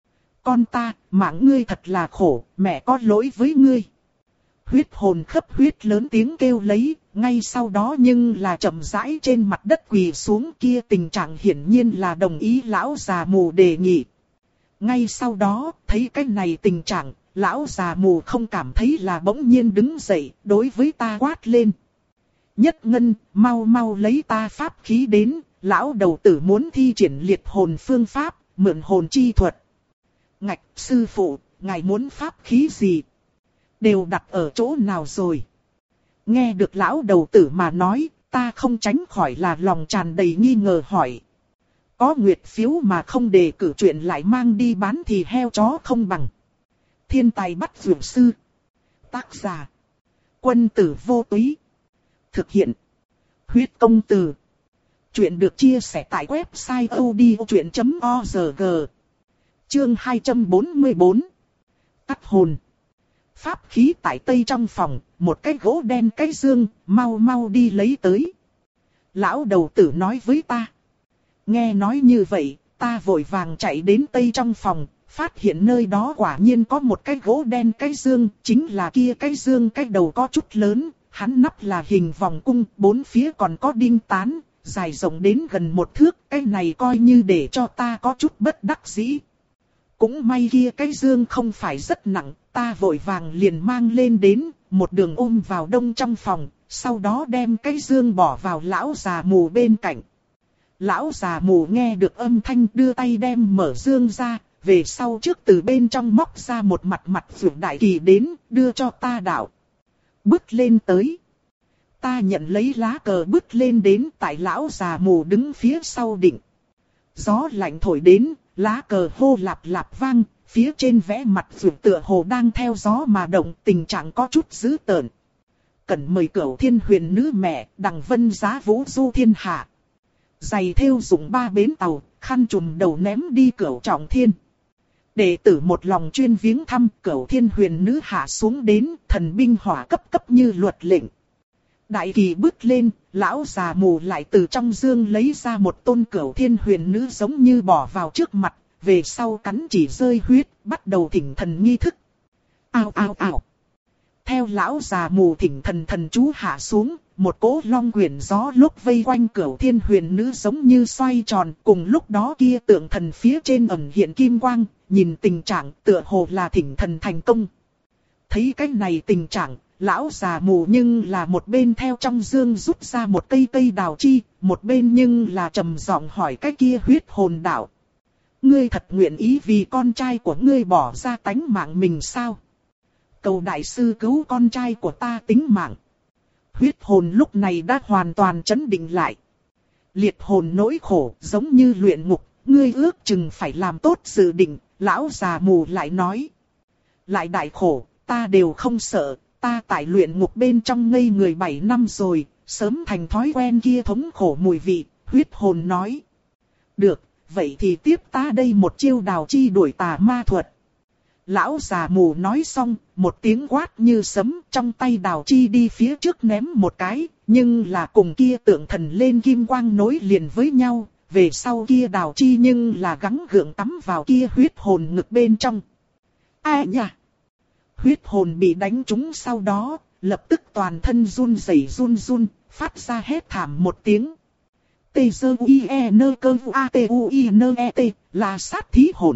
Con ta, mạng ngươi thật là khổ, mẹ có lỗi với ngươi. Huyết hồn khấp huyết lớn tiếng kêu lấy, ngay sau đó nhưng là chậm rãi trên mặt đất quỳ xuống, kia tình trạng hiển nhiên là đồng ý lão già mù đề nghị. Ngay sau đó, thấy cái này tình trạng, lão già mù không cảm thấy là bỗng nhiên đứng dậy, đối với ta quát lên. Nhất ngân, mau mau lấy ta pháp khí đến, lão đầu tử muốn thi triển liệt hồn phương pháp, mượn hồn chi thuật. Ngạch, sư phụ, ngài muốn pháp khí gì? Đều đặt ở chỗ nào rồi? Nghe được lão đầu tử mà nói, ta không tránh khỏi là lòng tràn đầy nghi ngờ hỏi. Có nguyệt phiếu mà không đề cử chuyện lại mang đi bán thì heo chó không bằng. Thiên tài bắt vượt sư. Tác giả. Quân tử vô túy. Thực hiện. Huyết công từ. Chuyện được chia sẻ tại website odchuyện chấm org. Chương hai trăm bốn mươi bốn. Tắt hồn. Pháp khí tại tây trong phòng, một cái gỗ đen cái dương, mau mau đi lấy tới. Lão đầu tử nói với ta. Nghe nói như vậy, ta vội vàng chạy đến tây trong phòng, phát hiện nơi đó quả nhiên có một cái gỗ đen cái dương, chính là kia cái dương cái đầu có chút lớn, hắn nắp là hình vòng cung, bốn phía còn có đinh tán, dài rộng đến gần một thước, cái này coi như để cho ta có chút bất đắc dĩ. Cũng may kia cái dương không phải rất nặng, ta vội vàng liền mang lên đến, một đường ôm vào đông trong phòng, sau đó đem cái dương bỏ vào lão già mù bên cạnh. Lão già mù nghe được âm thanh đưa tay đem mở dương ra, về sau trước từ bên trong móc ra một mặt mặt vượt đại kỳ đến, đưa cho ta đạo. Bước lên tới. Ta nhận lấy lá cờ bước lên đến tại lão già mù đứng phía sau đỉnh. Gió lạnh thổi đến, lá cờ hô lạp lạp vang, phía trên vẽ mặt vượt tựa hồ đang theo gió mà động, tình trạng có chút dữ tợn. Cần mời Cửu Thiên Huyền nữ mẹ, đằng vân giá vũ du thiên hạ. Giày thêu dùng ba bến tàu, khăn trùm đầu ném đi Cửu Trọng Thiên. Đệ tử một lòng chuyên viếng thăm, Cửu Thiên Huyền nữ hạ xuống đến, thần binh hỏa cấp cấp như luật lệnh. Đại kỳ bước lên, lão già mù lại từ trong dương lấy ra một tôn Cửu Thiên Huyền nữ giống như bỏ vào trước mặt, về sau cắn chỉ rơi huyết, bắt đầu thỉnh thần nghi thức. Ao ao ao. Theo lão già mù thỉnh thần thần chú hạ xuống, một cỗ long quyển gió lúc vây quanh Cửu Thiên Huyền nữ giống như xoay tròn, cùng lúc đó kia tượng thần phía trên ẩn hiện kim quang, nhìn tình trạng tựa hồ là thỉnh thần thành công. Thấy cái này tình trạng, lão già mù nhưng là một bên theo trong dương rút ra một cây cây đào chi, một bên nhưng là trầm giọng hỏi cái kia huyết hồn đạo. Ngươi thật nguyện ý vì con trai của ngươi bỏ ra tánh mạng mình sao? Cầu đại sư cứu con trai của ta tính mạng. Huyết hồn lúc này đã hoàn toàn chấn định lại. Liệt hồn nỗi khổ giống như luyện ngục, ngươi ước chừng phải làm tốt dự định, lão già mù lại nói. Lại đại khổ, ta đều không sợ, ta tại luyện ngục bên trong ngây người bảy năm rồi, sớm thành thói quen kia thống khổ mùi vị, huyết hồn nói. Được, vậy thì tiếp ta đây một chiêu đào chi đuổi tà ma thuật. Lão già mù nói xong, một tiếng quát như sấm trong tay đào chi đi phía trước ném một cái, nhưng là cùng kia tượng thần lên kim quang nối liền với nhau, về sau kia đào chi nhưng là gắng gượng tắm vào kia huyết hồn ngực bên trong. À nha! Huyết hồn bị đánh trúng sau đó, lập tức toàn thân run rẩy run run, phát ra hét thảm một tiếng. Tê sơ uy e nơ cơ a t u i nơ e t là sát thí hồn.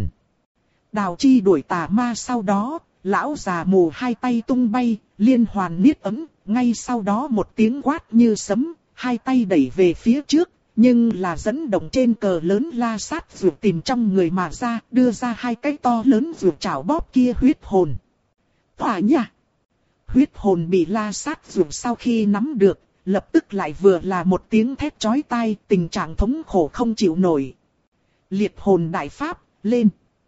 Đào chi đuổi tà ma sau đó, lão già mù hai tay tung bay, liên hoàn niết ấm, ngay sau đó một tiếng quát như sấm, hai tay đẩy về phía trước, nhưng là dẫn động trên cờ lớn la sát ruột tìm trong người mà ra, đưa ra hai cái to lớn ruột chảo bóp kia huyết hồn. Tỏa nha! Huyết hồn bị la sát ruột sau khi nắm được, lập tức lại vừa là một tiếng thét chói tai, tình trạng thống khổ không chịu nổi. Liệt hồn đại pháp, lên!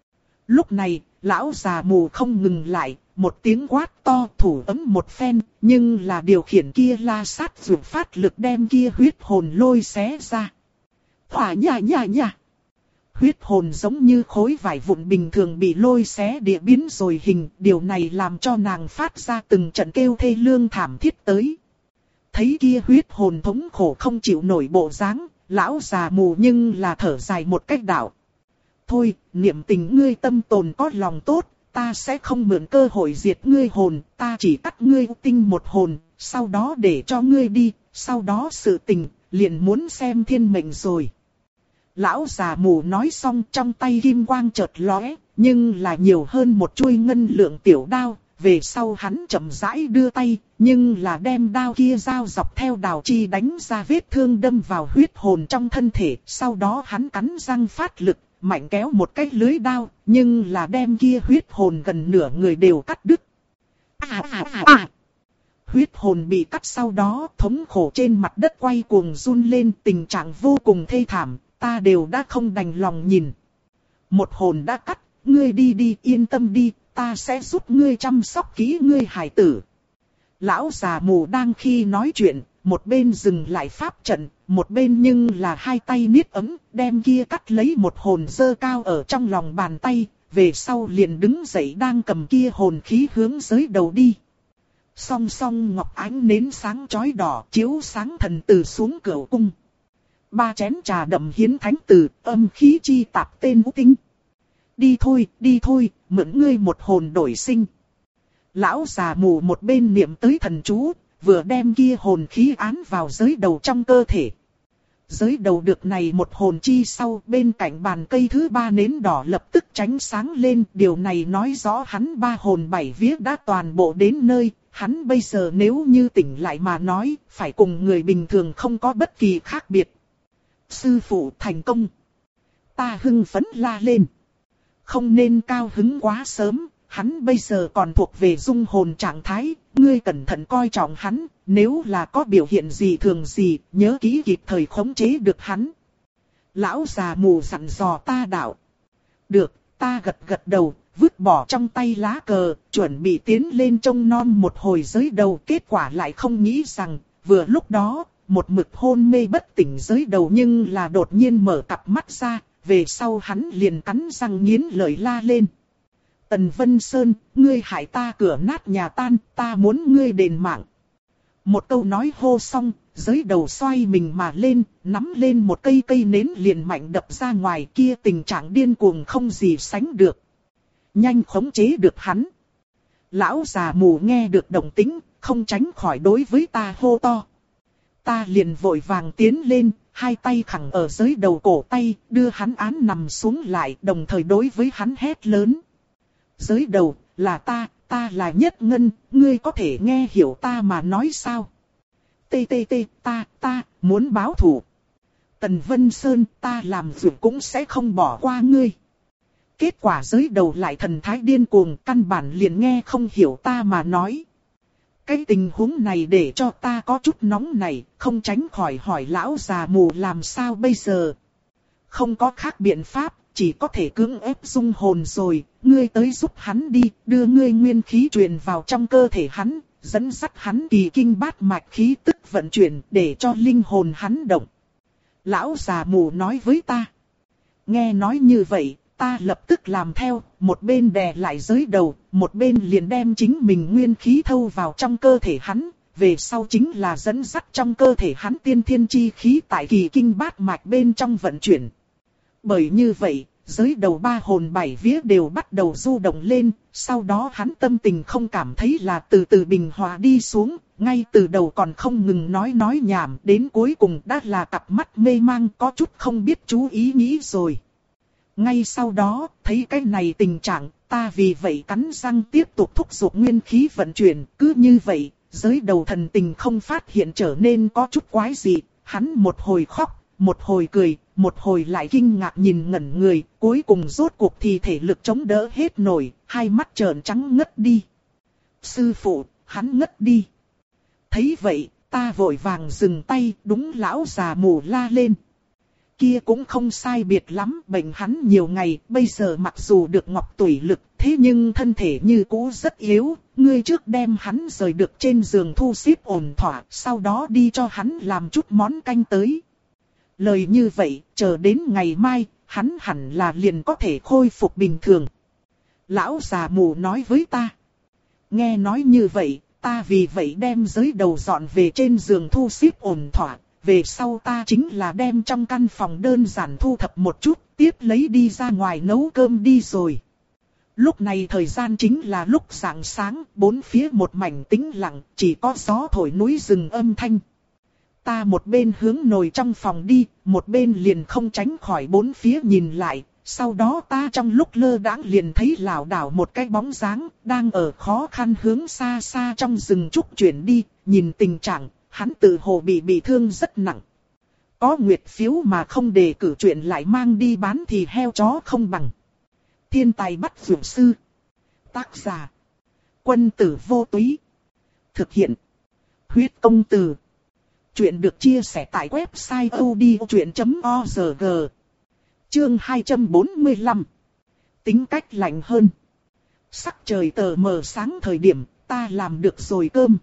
Lúc này, lão già mù không ngừng lại, một tiếng quát to thủ ấm một phen, nhưng là điều khiển kia la sát ruột phát lực đem kia huyết hồn lôi xé ra. Hỏa nha nha nha! Huyết hồn giống như khối vải vụn bình thường bị lôi xé địa biến rồi hình, điều này làm cho nàng phát ra từng trận kêu thê lương thảm thiết tới. Thấy kia huyết hồn thống khổ không chịu nổi bộ dáng, lão già mù nhưng là thở dài một cách đạo. Thôi, niệm tình ngươi tâm tồn có lòng tốt, ta sẽ không mượn cơ hội diệt ngươi hồn, ta chỉ cắt ngươi tinh một hồn, sau đó để cho ngươi đi, sau đó sự tình, liền muốn xem thiên mệnh rồi. Lão già mù nói xong trong tay kim quang chợt lóe, nhưng là nhiều hơn một chuôi ngân lượng tiểu đao, về sau hắn chậm rãi đưa tay, nhưng là đem đao kia dao dọc theo đào chi đánh ra vết thương đâm vào huyết hồn trong thân thể, sau đó hắn cắn răng phát lực, mạnh kéo một cái lưới đao, nhưng là đem kia huyết hồn gần nửa người đều cắt đứt. À à à à! Huyết hồn bị cắt sau đó, thống khổ trên mặt đất quay cuồng run lên, tình trạng vô cùng thê thảm, ta đều đã không đành lòng nhìn. Một hồn đã cắt, ngươi đi đi, yên tâm đi, ta sẽ giúp ngươi chăm sóc kỹ ngươi hải tử. Lão già mù đang khi nói chuyện, một bên dừng lại pháp trận, một bên nhưng là hai tay niết ấm, đem kia cắt lấy một hồn dơ cao ở trong lòng bàn tay, về sau liền đứng dậy đang cầm kia hồn khí hướng giới đầu đi. Song song ngọc ánh nến sáng chói đỏ chiếu sáng thần từ xuống cửu cung. Ba chén trà đậm hiến thánh từ, âm khí chi tạp tên vũ tính. Đi thôi, đi thôi, mượn ngươi một hồn đổi sinh. Lão già mù một bên niệm tới thần chú, vừa đem kia hồn khí án vào giới đầu trong cơ thể. Giới đầu được này một hồn chi sau, bên cạnh bàn cây thứ ba nến đỏ lập tức tránh sáng lên. Điều này nói rõ hắn ba hồn bảy vía đã toàn bộ đến nơi. Hắn bây giờ nếu như tỉnh lại mà nói, phải cùng người bình thường không có bất kỳ khác biệt. Sư phụ thành công. Ta hưng phấn la lên. Không nên cao hứng quá sớm, hắn bây giờ còn thuộc về dung hồn trạng thái, ngươi cẩn thận coi trọng hắn, nếu là có biểu hiện gì thường gì, nhớ kỹ kịp thời khống chế được hắn. Lão già mù dặn dò ta đạo. Được, ta gật gật đầu, vứt bỏ trong tay lá cờ, chuẩn bị tiến lên trông nom một hồi giới đầu, kết quả lại không nghĩ rằng, vừa lúc đó, một mực hôn mê bất tỉnh giới đầu nhưng là đột nhiên mở cặp mắt ra, về sau hắn liền cắn răng nghiến lợi la lên. Tần Vân Sơn, ngươi hại ta cửa nát nhà tan, ta muốn ngươi đền mạng. Một câu nói hô xong, giới đầu xoay mình mà lên, nắm lên một cây cây nến liền mạnh đập ra ngoài, kia tình trạng điên cuồng không gì sánh được. Nhanh khống chế được hắn. Lão già mù nghe được động tĩnh, không tránh khỏi đối với ta hô to. Ta liền vội vàng tiến lên, hai tay khẳng ở giới đầu cổ tay, đưa hắn án nằm xuống lại, đồng thời đối với hắn hét lớn. Giới đầu, là ta, ta là Nhất Ngân, ngươi có thể nghe hiểu ta mà nói sao? Tê tê tê, ta, ta, muốn báo thù. Tần Vân Sơn, ta làm dù cũng sẽ không bỏ qua ngươi. Kết quả giới đầu lại thần thái điên cuồng, căn bản liền nghe không hiểu ta mà nói. Cái tình huống này để cho ta có chút nóng này, không tránh khỏi hỏi lão già mù làm sao bây giờ. Không có khác biện pháp, chỉ có thể cưỡng ép dung hồn rồi, ngươi tới giúp hắn đi, đưa ngươi nguyên khí truyền vào trong cơ thể hắn, dẫn dắt hắn kỳ kinh bát mạch khí tức vận chuyển để cho linh hồn hắn động. Lão già mù nói với ta. Nghe nói như vậy, ta lập tức làm theo, một bên đè lại giới đầu, một bên liền đem chính mình nguyên khí thâu vào trong cơ thể hắn, về sau chính là dẫn dắt trong cơ thể hắn tiên thiên chi khí tại kỳ kinh bát mạch bên trong vận chuyển. Bởi như vậy, giới đầu ba hồn bảy vía đều bắt đầu du động lên, sau đó hắn tâm tình không cảm thấy là từ từ bình hòa đi xuống, ngay từ đầu còn không ngừng nói nói nhảm, đến cuối cùng đã là cặp mắt mê mang có chút không biết chú ý nghĩ rồi. Ngay sau đó, thấy cái này tình trạng, ta vì vậy cắn răng tiếp tục thúc giục nguyên khí vận chuyển, cứ như vậy, giới đầu thần tình không phát hiện trở nên có chút quái dị, hắn một hồi khóc, một hồi cười, một hồi lại kinh ngạc nhìn ngẩn người, cuối cùng rốt cuộc thì thể lực chống đỡ hết nổi, hai mắt trợn trắng ngất đi. Sư phụ, hắn ngất đi. Thấy vậy, ta vội vàng dừng tay, đúng lão già mù la lên. Kia cũng không sai biệt lắm, bệnh hắn nhiều ngày, bây giờ mặc dù được ngọc tủy lực, thế nhưng thân thể như cũ rất yếu, ngươi trước đem hắn rời được trên giường thu xếp ổn thỏa, sau đó đi cho hắn làm chút món canh tới. Lời như vậy, chờ đến ngày mai, hắn hẳn là liền có thể khôi phục bình thường. Lão già mù nói với ta. Nghe nói như vậy, ta vì vậy đem giới đầu dọn về trên giường thu xếp ổn thỏa. Về sau ta chính là đem trong căn phòng đơn giản thu thập một chút, tiếp lấy đi ra ngoài nấu cơm đi rồi. Lúc này thời gian chính là lúc rạng sáng, bốn phía một mảnh tĩnh lặng, chỉ có gió thổi núi rừng âm thanh. Ta một bên hướng nồi trong phòng đi, một bên liền không tránh khỏi bốn phía nhìn lại, sau đó ta trong lúc lơ đãng liền thấy lảo đảo một cái bóng dáng, đang ở khó khăn hướng xa xa trong rừng trúc chuyển đi, nhìn tình trạng. Hắn tự hồ bị bị thương rất nặng. Có nguyệt phiếu mà không đề cử chuyện lại mang đi bán thì heo chó không bằng. Thiên tài bắt dược sư. Tác giả. Quân tử vô túy. Thực hiện. Huyết công từ. Chuyện được chia sẻ tại website odchuyện chấm org. Chương hai trăm bốn mươi lăm. Tính cách lạnh hơn. Sắc trời tờ mờ sáng thời điểm ta làm được rồi cơm.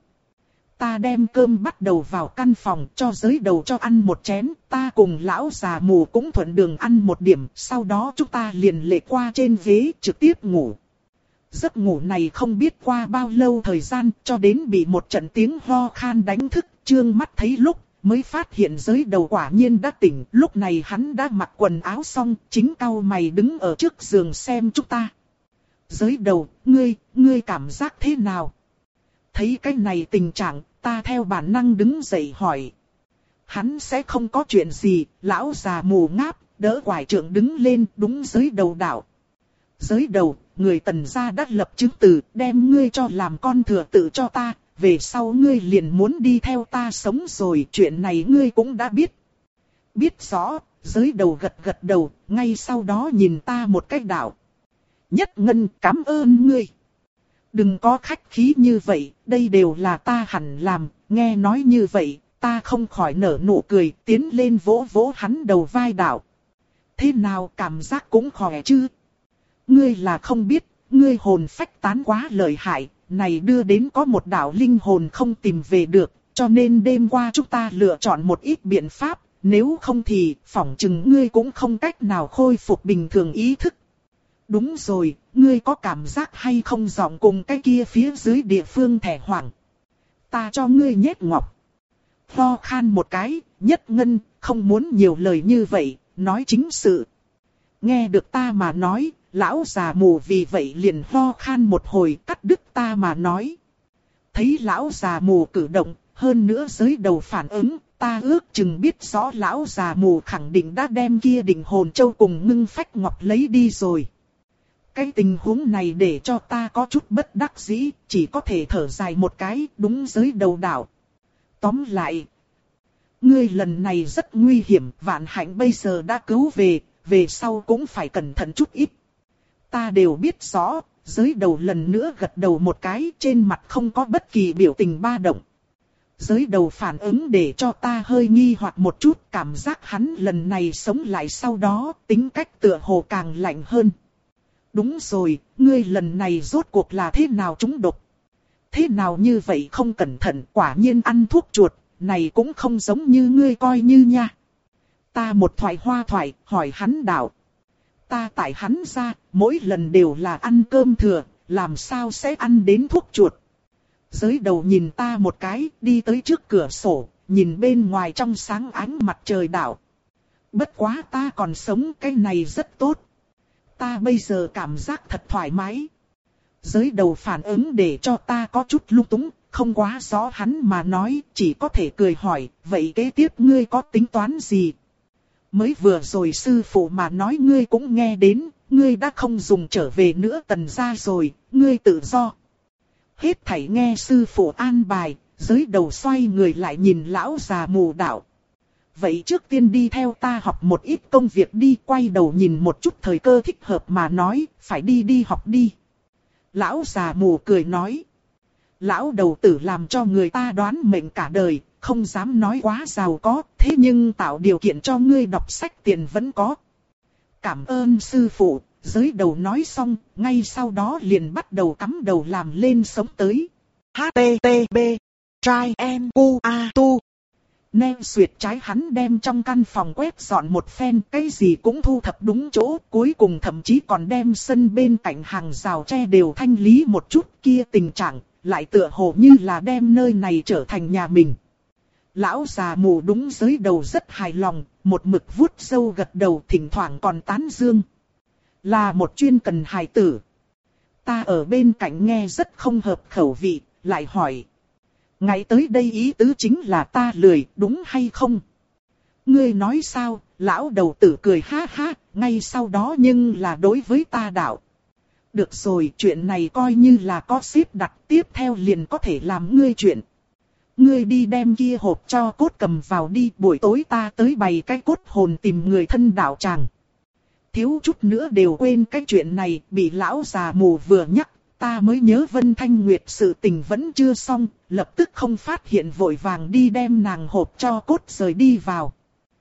Ta đem cơm bắt đầu vào căn phòng cho giới đầu cho ăn một chén, ta cùng lão già mù cũng thuận đường ăn một điểm, sau đó chúng ta liền lệ qua trên ghế trực tiếp ngủ. Giấc ngủ này không biết qua bao lâu thời gian cho đến bị một trận tiếng ho khan đánh thức, trương mắt thấy lúc mới phát hiện giới đầu quả nhiên đã tỉnh, lúc này hắn đã mặc quần áo xong, chính cau mày đứng ở trước giường xem chúng ta. Giới đầu, ngươi, ngươi cảm giác thế nào? Thấy cái này tình trạng, ta theo bản năng đứng dậy hỏi. Hắn sẽ không có chuyện gì, lão già mù ngáp, đỡ quải trượng đứng lên, đúng giới đầu đạo. Giới đầu, người Tần gia đã lập chứng từ, đem ngươi cho làm con thừa tự cho ta, về sau ngươi liền muốn đi theo ta sống rồi, chuyện này ngươi cũng đã biết. Biết rõ, giới đầu gật gật đầu, ngay sau đó nhìn ta một cách đạo. Nhất Ngân, cảm ơn ngươi. Đừng có khách khí như vậy, đây đều là ta hẳn làm, nghe nói như vậy, ta không khỏi nở nụ cười, tiến lên vỗ vỗ hắn đầu vai đạo. Thế nào cảm giác cũng khỏe chứ? Ngươi là không biết, ngươi hồn phách tán quá lợi hại, này đưa đến có một đạo linh hồn không tìm về được, cho nên đêm qua chúng ta lựa chọn một ít biện pháp, nếu không thì phỏng chừng ngươi cũng không cách nào khôi phục bình thường ý thức. Đúng rồi, ngươi có cảm giác hay không giọng cùng cái kia phía dưới địa phương thẻ hoảng. Ta cho ngươi nhét ngọc. Ho khan một cái, Nhất Ngân, không muốn nhiều lời như vậy, nói chính sự. Nghe được ta mà nói, lão già mù vì vậy liền ho khan một hồi cắt đứt ta mà nói. Thấy lão già mù cử động, hơn nữa giới đầu phản ứng, ta ước chừng biết rõ lão già mù khẳng định đã đem kia định hồn châu cùng ngưng phách ngọc lấy đi rồi. Cái tình huống này để cho ta có chút bất đắc dĩ, chỉ có thể thở dài một cái, đúng giới đầu đạo. Tóm lại, ngươi lần này rất nguy hiểm, vạn hạnh bây giờ đã cứu về, về sau cũng phải cẩn thận chút ít. Ta đều biết rõ. Giới đầu lần nữa gật đầu một cái, trên mặt không có bất kỳ biểu tình ba động. Giới đầu phản ứng để cho ta hơi nghi hoặc một chút, cảm giác hắn lần này sống lại sau đó, tính cách tựa hồ càng lạnh hơn. Đúng rồi, ngươi lần này rốt cuộc là thế nào trúng độc? Thế nào như vậy không cẩn thận, quả nhiên ăn thuốc chuột, này cũng không giống như ngươi coi như nha. Ta một thoại hoa thoại, hỏi hắn đạo. Ta tại hắn ra, mỗi lần đều là ăn cơm thừa, làm sao sẽ ăn đến thuốc chuột. Giới đầu nhìn ta một cái, đi tới trước cửa sổ, nhìn bên ngoài trong sáng ánh mặt trời đạo. Bất quá ta còn sống, cái này rất tốt. Ta bây giờ cảm giác thật thoải mái. Giới đầu phản ứng để cho ta có chút lung túng, không quá rõ hắn mà nói, chỉ có thể cười hỏi, vậy kế tiếp ngươi có tính toán gì? Mới vừa rồi sư phụ mà nói ngươi cũng nghe đến, ngươi đã không dùng trở về nữa Tần gia rồi, ngươi tự do. Hết thảy nghe sư phụ an bài, giới đầu xoay người lại nhìn lão già mù đạo. Vậy trước tiên đi theo ta học một ít công việc đi, quay đầu nhìn một chút thời cơ thích hợp mà nói, phải đi đi học đi. Lão già mù cười nói. Lão đầu tử làm cho người ta đoán mệnh cả đời, không dám nói quá giàu có, thế nhưng tạo điều kiện cho ngươi đọc sách tiền vẫn có. Cảm ơn sư phụ, giới đầu nói xong, ngay sau đó liền bắt đầu cắm đầu làm lên sống tới. hát tê tê pê Trai em cu a tu. Neo Xuyệt trái hắn đem trong căn phòng quét dọn một phen, cái gì cũng thu thập đúng chỗ, cuối cùng thậm chí còn đem sân bên cạnh hàng rào tre đều thanh lý một chút, kia tình trạng, lại tựa hồ như là đem nơi này trở thành nhà mình. Lão già mù đúng giới đầu rất hài lòng, một mực vuốt râu gật đầu thỉnh thoảng còn tán dương. Là một chuyên cần hài tử. Ta ở bên cạnh nghe rất không hợp khẩu vị, lại hỏi. Ngày tới đây ý tứ chính là ta lười, đúng hay không? Ngươi nói sao? Lão đầu tử cười ha ha, ngay sau đó nhưng là đối với ta đạo. Được rồi, chuyện này coi như là có xếp đặt, tiếp theo liền có thể làm ngươi chuyện. Ngươi đi đem kia hộp cho cốt cầm vào đi, buổi tối ta tới bày cái cốt hồn tìm người thân đạo tràng. Thiếu chút nữa đều quên cái chuyện này, bị lão già mù vừa nhắc, ta mới nhớ Vân Thanh Nguyệt sự tình vẫn chưa xong, lập tức không phát hiện vội vàng đi đem nàng hộp cho cốt rời đi vào.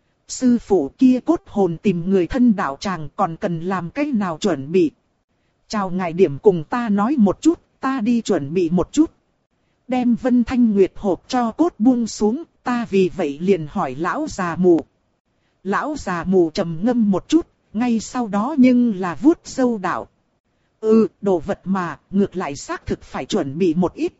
Sư phụ kia cốt hồn tìm người thân đạo tràng còn cần làm cái nào chuẩn bị. Chào ngài điểm cùng ta nói một chút, ta đi chuẩn bị một chút. Đem Vân Thanh Nguyệt hộp cho cốt buông xuống, ta vì vậy liền hỏi lão già mù. Lão già mù trầm ngâm một chút, ngay sau đó nhưng là vuốt râu đạo. Ừ, đồ vật mà, ngược lại xác thực phải chuẩn bị một ít.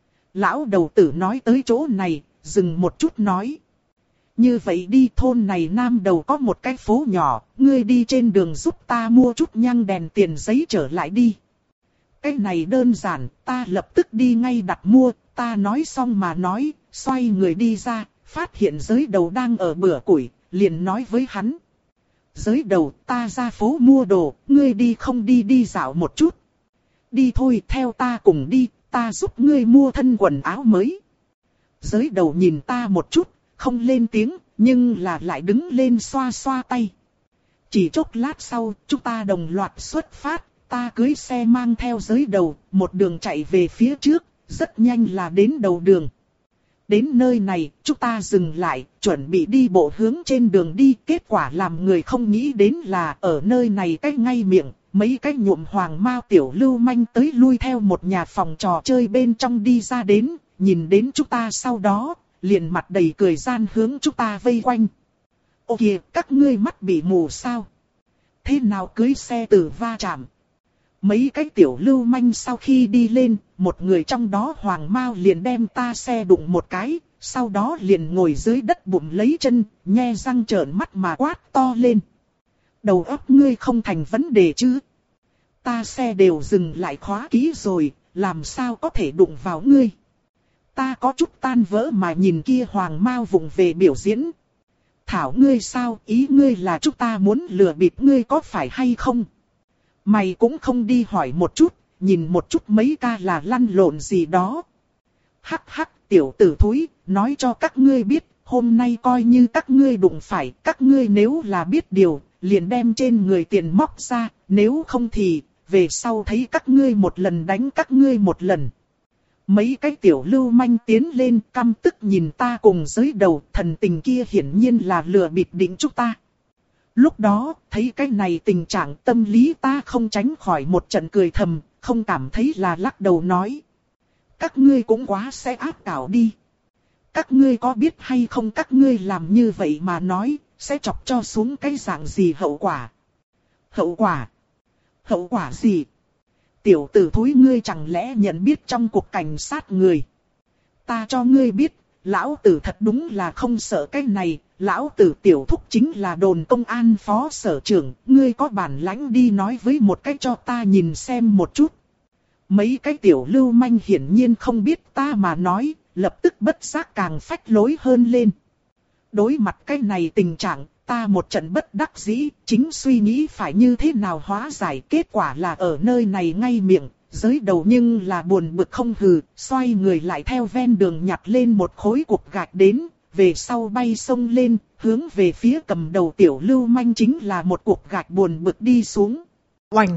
Lão đầu tử nói tới chỗ này, dừng một chút nói. Như vậy đi, thôn này nam đầu có một cái phố nhỏ, ngươi đi trên đường giúp ta mua chút nhang đèn tiền giấy trở lại đi. Cái này đơn giản, ta lập tức đi ngay đặt mua, ta nói xong mà nói, xoay người đi ra, phát hiện giới đầu đang ở bữa củi, liền nói với hắn. Giới đầu, ta ra phố mua đồ, ngươi đi không đi đi dạo một chút. Đi thôi, theo ta cùng đi, ta giúp ngươi mua thân quần áo mới. Giới đầu nhìn ta một chút, không lên tiếng, nhưng là lại đứng lên xoa xoa tay. Chỉ chốc lát sau, chúng ta đồng loạt xuất phát, ta cưỡi xe mang theo giới đầu, một đường chạy về phía trước, rất nhanh là đến đầu đường. Đến nơi này, chúng ta dừng lại, chuẩn bị đi bộ hướng trên đường đi. Kết quả làm người không nghĩ đến là ở nơi này cách ngay miệng, mấy cái nhuộm hoàng mao tiểu lưu manh tới lui theo một nhà phòng trò chơi bên trong đi ra đến, nhìn đến chúng ta sau đó, liền mặt đầy cười gian hướng chúng ta vây quanh. Ô kìa, các ngươi mắt bị mù sao? Thế nào cưới xe tử va chạm? Mấy cái tiểu lưu manh sau khi đi lên, một người trong đó hoàng mao liền đem ta xe đụng một cái, sau đó liền ngồi dưới đất bụng lấy chân, nhe răng trợn mắt mà quát to lên. Đầu óc ngươi không thành vấn đề chứ? Ta xe đều dừng lại khóa kỹ rồi, làm sao có thể đụng vào ngươi? Ta có chút tan vỡ mà nhìn kia hoàng mao vùng về biểu diễn. Thảo ngươi sao, ý ngươi là chúng ta muốn lừa bịp ngươi có phải hay không? Mày cũng không đi hỏi một chút, nhìn một chút mấy ca là lăn lộn gì đó. Hắc hắc, tiểu tử thúi, nói cho các ngươi biết, hôm nay coi như các ngươi đụng phải, các ngươi nếu là biết điều, liền đem trên người tiền móc ra, nếu không thì, về sau thấy các ngươi một lần đánh các ngươi một lần. Mấy cái tiểu lưu manh tiến lên căm tức nhìn ta cùng giới đầu, thần tình kia hiển nhiên là lừa bịp định chúng ta. Lúc đó, thấy cái này tình trạng tâm lý ta không tránh khỏi một trận cười thầm, không cảm thấy là lắc đầu nói. Các ngươi cũng quá sẽ ác cảo đi. Các ngươi có biết hay không các ngươi làm như vậy mà nói, sẽ chọc cho xuống cái dạng gì hậu quả? Hậu quả? Hậu quả gì? Tiểu tử thúi ngươi chẳng lẽ nhận biết trong cục cảnh sát người? Ta cho ngươi biết, lão tử thật đúng là không sợ cái này, lão tử tiểu thúc chính là đồn công an phó sở trưởng, ngươi có bản lãnh đi nói với một cách cho ta nhìn xem một chút. Mấy cái tiểu lưu manh hiển nhiên không biết ta mà nói, lập tức bất giác càng phách lối hơn lên. Đối mặt cái này tình trạng, ta một trận bất đắc dĩ, chính suy nghĩ phải như thế nào hóa giải, kết quả là ở nơi này ngay miệng, giới đầu nhưng là buồn bực không hừ, xoay người lại theo ven đường nhặt lên một khối cục gạch đến, về sau bay sông lên, hướng về phía cầm đầu tiểu lưu manh chính là một cục gạch buồn bực đi xuống. Oành!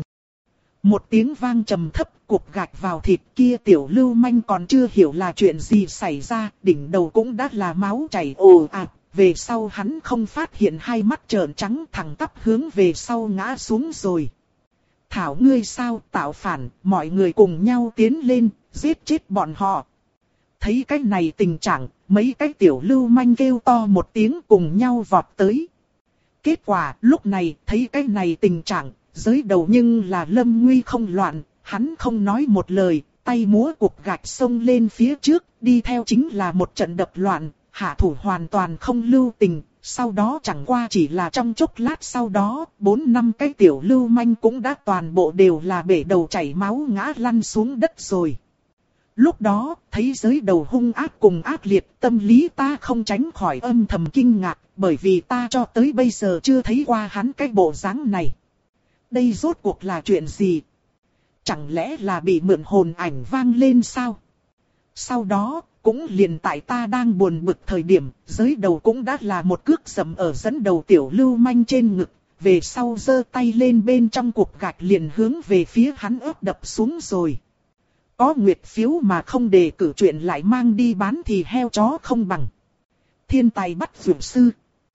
Một tiếng vang trầm thấp, cục gạch vào thịt kia tiểu lưu manh còn chưa hiểu là chuyện gì xảy ra, đỉnh đầu cũng đã là máu chảy ồ ạt. Về sau hắn không phát hiện hai mắt trợn trắng thẳng tắp hướng về sau ngã xuống rồi. Thảo ngươi sao tạo phản, mọi người cùng nhau tiến lên, giết chết bọn họ. Thấy cái này tình trạng, mấy cái tiểu lưu manh kêu to một tiếng cùng nhau vọt tới. Kết quả lúc này thấy cái này tình trạng, giới đầu nhưng là lâm nguy không loạn, hắn không nói một lời, tay múa cục gạch xông lên phía trước, đi theo chính là một trận đập loạn. Hạ thủ hoàn toàn không lưu tình, sau đó chẳng qua chỉ là trong chốc lát sau đó, bốn năm cái tiểu lưu manh cũng đã toàn bộ đều là bể đầu chảy máu ngã lăn xuống đất rồi. Lúc đó, thấy giới đầu hung ác cùng ác liệt, tâm lý ta không tránh khỏi âm thầm kinh ngạc, bởi vì ta cho tới bây giờ chưa thấy qua hắn cái bộ dáng này. Đây rốt cuộc là chuyện gì? Chẳng lẽ là bị mượn hồn ảnh vang lên sao? Sau đó, cũng liền tại ta đang buồn bực thời điểm, giới đầu cũng đã là một cước dẫm ở dẫn đầu tiểu lưu manh trên ngực, về sau giơ tay lên bên trong cục gạch liền hướng về phía hắn ớt đập xuống rồi. Có nguyệt phiếu mà không đề cử chuyện lại mang đi bán thì heo chó không bằng. Thiên tài bắt dược sư.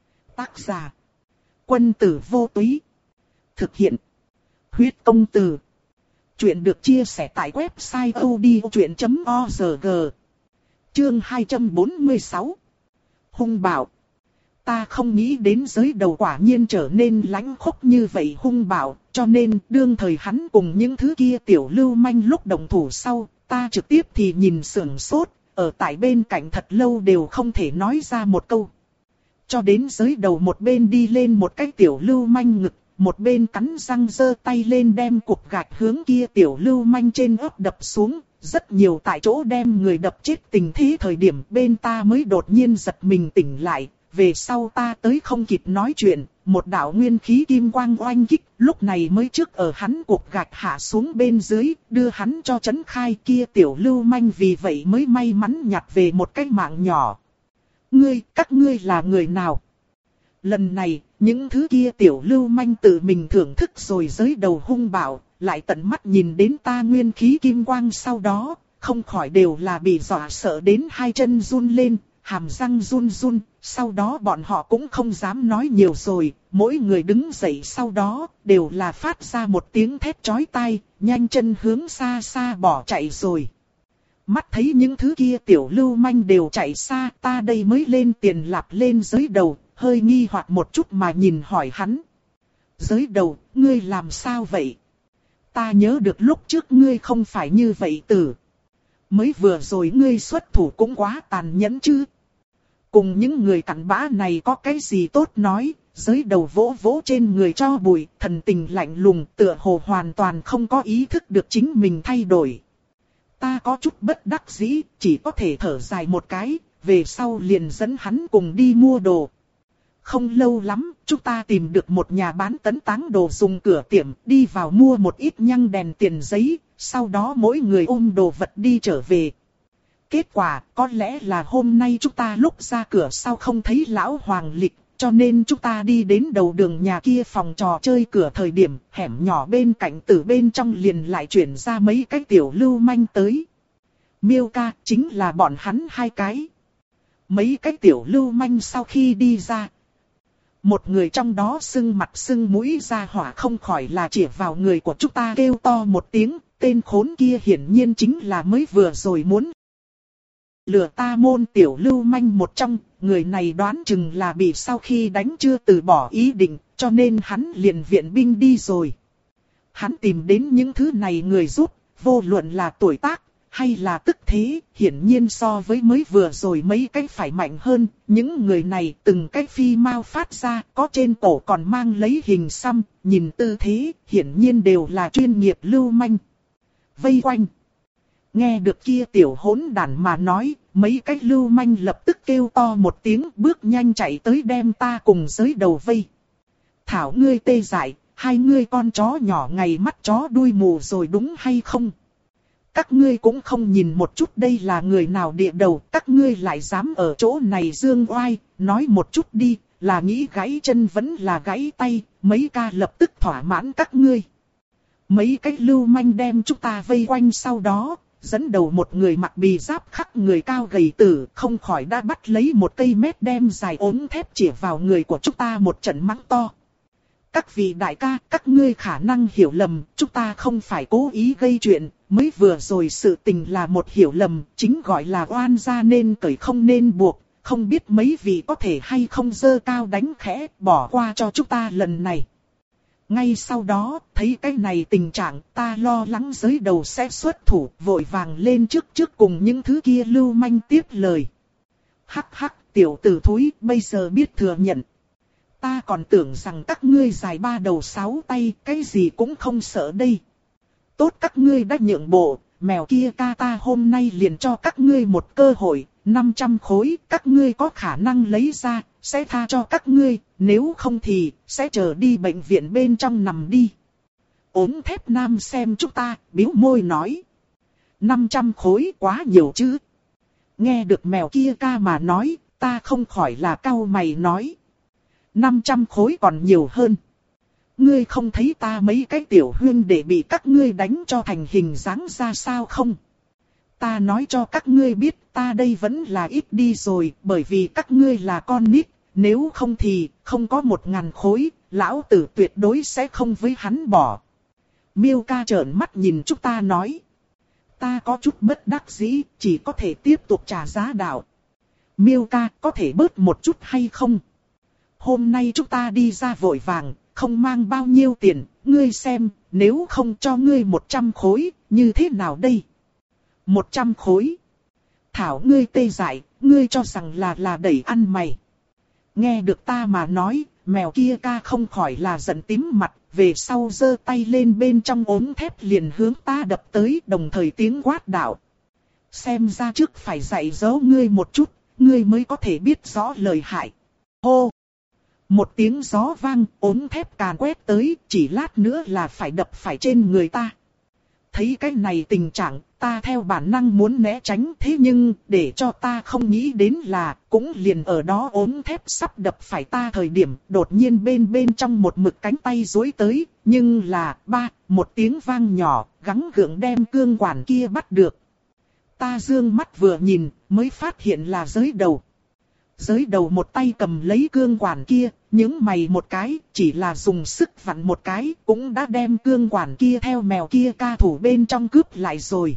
Tác giả. Quân tử vô túy. Thực hiện. Huyết công từ. Chuyện được chia sẻ tại website odchuyện chấm org. Chương hai trăm bốn mươi sáu. Hung bạo. Ta không nghĩ đến giới đầu quả nhiên trở nên lãnh khốc như vậy hung bạo, cho nên đương thời hắn cùng những thứ kia tiểu lưu manh lúc đồng thủ sau, ta trực tiếp thì nhìn sưởng sốt, ở tại bên cạnh thật lâu đều không thể nói ra một câu. Cho đến giới đầu một bên đi lên một cái tiểu lưu manh ngực, một bên cắn răng giơ tay lên đem cục gạch hướng kia tiểu lưu manh trên ớt đập xuống. Rất nhiều tại chỗ đem người đập chết tình thế thời điểm bên ta mới đột nhiên giật mình tỉnh lại, về sau ta tới không kịp nói chuyện, một đạo nguyên khí kim quang oanh kích, lúc này mới trước ở hắn cục gạch hạ xuống bên dưới, đưa hắn cho chấn khai kia tiểu lưu manh vì vậy mới may mắn nhặt về một cái mạng nhỏ. Ngươi, các ngươi là người nào? Lần này, những thứ kia tiểu lưu manh tự mình thưởng thức rồi giới đầu hung bạo. Lại tận mắt nhìn đến ta nguyên khí kim quang sau đó, không khỏi đều là bị dọa sợ đến hai chân run lên, hàm răng run run, sau đó bọn họ cũng không dám nói nhiều rồi, mỗi người đứng dậy sau đó, đều là phát ra một tiếng thét chói tai, nhanh chân hướng xa xa bỏ chạy rồi. Mắt thấy những thứ kia tiểu lưu manh đều chạy xa, ta đây mới lên tiền lạp lên giới đầu, hơi nghi hoặc một chút mà nhìn hỏi hắn. Giới đầu, ngươi làm sao vậy? Ta nhớ được lúc trước ngươi không phải như vậy tử. Mới vừa rồi ngươi xuất thủ cũng quá tàn nhẫn chứ. Cùng những người cặn bã này có cái gì tốt nói, giới đầu vỗ vỗ trên người cho bụi, thần tình lạnh lùng tựa hồ hoàn toàn không có ý thức được chính mình thay đổi. Ta có chút bất đắc dĩ, chỉ có thể thở dài một cái, về sau liền dẫn hắn cùng đi mua đồ. Không lâu lắm, chúng ta tìm được một nhà bán tấn táng đồ dùng cửa tiệm, đi vào mua một ít nhang đèn tiền giấy, sau đó mỗi người ôm đồ vật đi trở về. Kết quả, có lẽ là hôm nay chúng ta lúc ra cửa sau không thấy lão hoàng lịch, cho nên chúng ta đi đến đầu đường nhà kia phòng trò chơi cửa thời điểm, hẻm nhỏ bên cạnh từ bên trong liền lại chuyển ra mấy cái tiểu lưu manh tới. Miêu ca, chính là bọn hắn hai cái. Mấy cái tiểu lưu manh sau khi đi ra, một người trong đó sưng mặt sưng mũi ra hỏa không khỏi là chỉ vào người của chúng ta kêu to một tiếng, tên khốn kia hiển nhiên chính là mới vừa rồi muốn lừa ta môn tiểu lưu manh một trong, người này đoán chừng là bị sau khi đánh chưa từ bỏ ý định, cho nên hắn liền viện binh đi rồi. Hắn tìm đến những thứ này người giúp, vô luận là tuổi tác, hay là tức thế, hiển nhiên so với mới vừa rồi mấy cái phải mạnh hơn, những người này từng cái phi mao phát ra, có trên cổ còn mang lấy hình xăm, nhìn tư thế, hiển nhiên đều là chuyên nghiệp lưu manh. Vây quanh. Nghe được kia tiểu hỗn đản mà nói, mấy cái lưu manh lập tức kêu to một tiếng, bước nhanh chạy tới đem ta cùng giới đầu vây. Thảo ngươi tê dại, hai ngươi con chó nhỏ ngày mắt chó đuôi mù rồi đúng hay không? Các ngươi cũng không nhìn một chút đây là người nào địa đầu, các ngươi lại dám ở chỗ này dương oai, nói một chút đi, là nghĩ gãy chân vẫn là gãy tay, mấy ca lập tức thỏa mãn các ngươi. Mấy cái lưu manh đem chúng ta vây quanh sau đó, dẫn đầu một người mặc bì giáp khắc người cao gầy tử, không khỏi đã bắt lấy một cây mét đem dài ốm thép chĩa vào người của chúng ta một trận mắng to. Các vị đại ca, các ngươi khả năng hiểu lầm, chúng ta không phải cố ý gây chuyện, mới vừa rồi sự tình là một hiểu lầm, chính gọi là oan gia nên cởi không nên buộc, không biết mấy vị có thể hay không dơ cao đánh khẽ, bỏ qua cho chúng ta lần này. Ngay sau đó, thấy cái này tình trạng, ta lo lắng giới đầu sẽ xuất thủ, vội vàng lên trước trước cùng những thứ kia lưu manh tiếp lời. Hắc hắc, tiểu tử thúi, bây giờ biết thừa nhận. Ta còn tưởng rằng các ngươi dài ba đầu sáu tay, cái gì cũng không sợ đây. Tốt các ngươi đã nhượng bộ, mèo kia ca ta hôm nay liền cho các ngươi một cơ hội, năm trăm khối, các ngươi có khả năng lấy ra, sẽ tha cho các ngươi, nếu không thì, sẽ chờ đi bệnh viện bên trong nằm đi. Ốm thép nam xem chúng ta, biếu môi nói. năm trăm khối quá nhiều chứ. Nghe được mèo kia ca mà nói, ta không khỏi là cau mày nói. năm trăm khối còn nhiều hơn. Ngươi không thấy ta mấy cái tiểu huyên để bị các ngươi đánh cho thành hình dáng ra sao không? Ta nói cho các ngươi biết ta đây vẫn là ít đi rồi, bởi vì các ngươi là con nít, nếu không thì không có một ngàn khối, lão tử tuyệt đối sẽ không với hắn bỏ. Miêu ca trợn mắt nhìn chúng ta nói. Ta có chút bất đắc dĩ, chỉ có thể tiếp tục trả giá đạo. Miêu ca có thể bớt một chút hay không? Hôm nay chúng ta đi ra vội vàng, không mang bao nhiêu tiền, ngươi xem, nếu không cho ngươi một trăm khối, như thế nào đây? Một trăm khối. Thảo ngươi tê dại, ngươi cho rằng là là đẩy ăn mày. Nghe được ta mà nói, mèo kia ca không khỏi là giận tím mặt, về sau giơ tay lên bên trong ốm thép liền hướng ta đập tới, đồng thời tiếng quát đạo. Xem ra trước phải dạy dỗ ngươi một chút, ngươi mới có thể biết rõ lời hại. Hô! Một tiếng gió vang, ốm thép càn quét tới, chỉ lát nữa là phải đập phải trên người ta. Thấy cái này tình trạng, ta theo bản năng muốn né tránh, thế nhưng, để cho ta không nghĩ đến là, cũng liền ở đó ốm thép sắp đập phải ta thời điểm, đột nhiên bên bên trong một mực cánh tay duỗi tới, nhưng là, ba, một tiếng vang nhỏ, gắng gượng đem cương quản kia bắt được. Ta dương mắt vừa nhìn, mới phát hiện là giới đầu. Giới đầu một tay cầm lấy cương quản kia, những mày một cái, chỉ là dùng sức vặn một cái, cũng đã đem cương quản kia theo mèo kia ca thủ bên trong cướp lại rồi.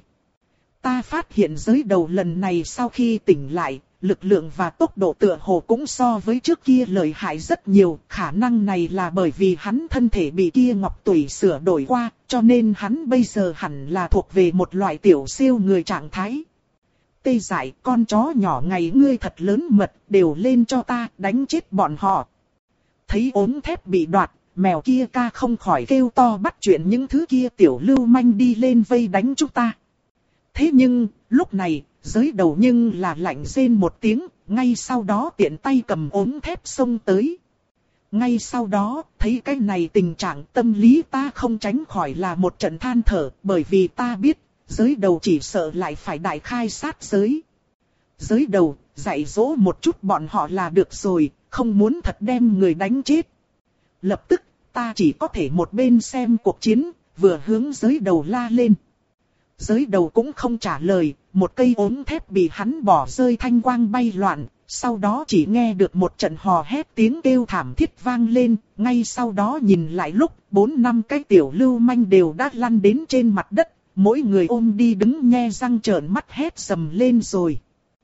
Ta phát hiện giới đầu lần này sau khi tỉnh lại, lực lượng và tốc độ tựa hồ cũng so với trước kia lợi hại rất nhiều, khả năng này là bởi vì hắn thân thể bị kia ngọc tủy sửa đổi qua, cho nên hắn bây giờ hẳn là thuộc về một loại tiểu siêu người trạng thái. Tê dại, con chó nhỏ ngày ngươi thật lớn mật, đều lên cho ta, đánh chết bọn họ. Thấy ốm thép bị đoạt, mèo kia ca không khỏi kêu to bắt chuyện những thứ kia tiểu lưu manh đi lên vây đánh chúng ta. Thế nhưng, lúc này, giới đầu nhưng là lạnh rên một tiếng, ngay sau đó tiện tay cầm ốm thép xông tới. Ngay sau đó, thấy cái này tình trạng tâm lý ta không tránh khỏi là một trận than thở, bởi vì ta biết, giới đầu chỉ sợ lại phải đại khai sát giới. Giới đầu, dạy dỗ một chút bọn họ là được rồi, không muốn thật đem người đánh chết. Lập tức, ta chỉ có thể một bên xem cuộc chiến, vừa hướng giới đầu la lên. Giới đầu cũng không trả lời, một cây ốm thép bị hắn bỏ rơi thanh quang bay loạn, sau đó chỉ nghe được một trận hò hét tiếng kêu thảm thiết vang lên, ngay sau đó nhìn lại lúc bốn năm cái tiểu lưu manh đều đã lăn đến trên mặt đất, mỗi người ôm đi đứng nhe răng trợn mắt hét sầm lên rồi.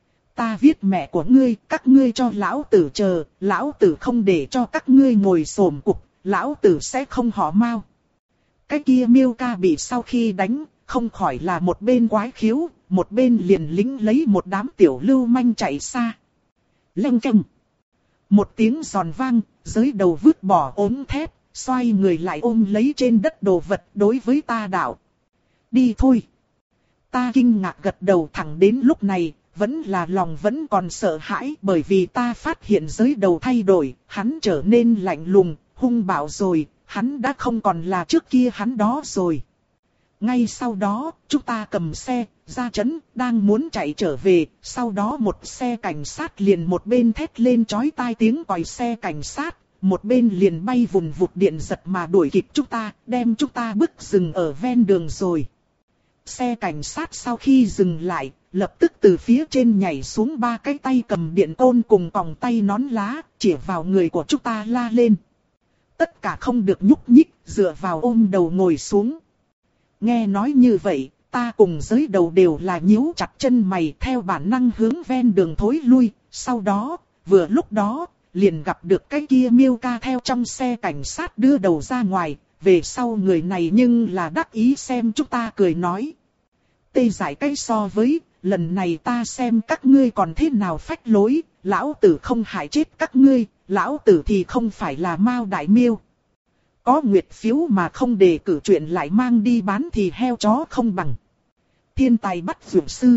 Ta viết mẹ của ngươi, các ngươi cho lão tử chờ, lão tử không để cho các ngươi ngồi xổm cục, lão tử sẽ không họ Mao. Cái kia Miêu Ca bị sau khi đánh, không khỏi là một bên quái khiếu, một bên liền lính lấy một đám tiểu lưu manh chạy xa. Leng keng. Một tiếng giòn vang, giới đầu vứt bỏ ốm thép, xoay người lại ôm lấy trên đất đồ vật đối với ta đạo. Đi thôi. Ta kinh ngạc gật đầu, thẳng đến lúc này, vẫn là lòng vẫn còn sợ hãi bởi vì ta phát hiện giới đầu thay đổi, hắn trở nên lạnh lùng, hung bạo rồi, hắn đã không còn là trước kia hắn đó rồi. Ngay sau đó, chúng ta cầm xe, ra trấn, đang muốn chạy trở về, sau đó một xe cảnh sát liền một bên thét lên chói tai tiếng còi xe cảnh sát, một bên liền bay vùn vụt điện giật mà đuổi kịp chúng ta, đem chúng ta bức dừng ở ven đường rồi. Xe cảnh sát sau khi dừng lại, lập tức từ phía trên nhảy xuống ba cái tay cầm điện côn cùng còng tay nón lá, chỉ vào người của chúng ta la lên. Tất cả không được nhúc nhích, dựa vào ôm đầu ngồi xuống. Nghe nói như vậy, ta cùng giới đầu đều là nhíu chặt chân mày theo bản năng hướng ven đường thối lui, sau đó, vừa lúc đó, liền gặp được cái kia Miêu Ca theo trong xe cảnh sát đưa đầu ra ngoài, về sau người này nhưng là đắc ý xem chúng ta cười nói. Tê giải cái so với, lần này ta xem các ngươi còn thế nào phách lối, lão tử không hại chết các ngươi, lão tử thì không phải là Mao Đại Miêu. Có nguyệt phiếu mà không đề cử chuyện lại mang đi bán thì heo chó không bằng. Thiên tài bắt vượt sư.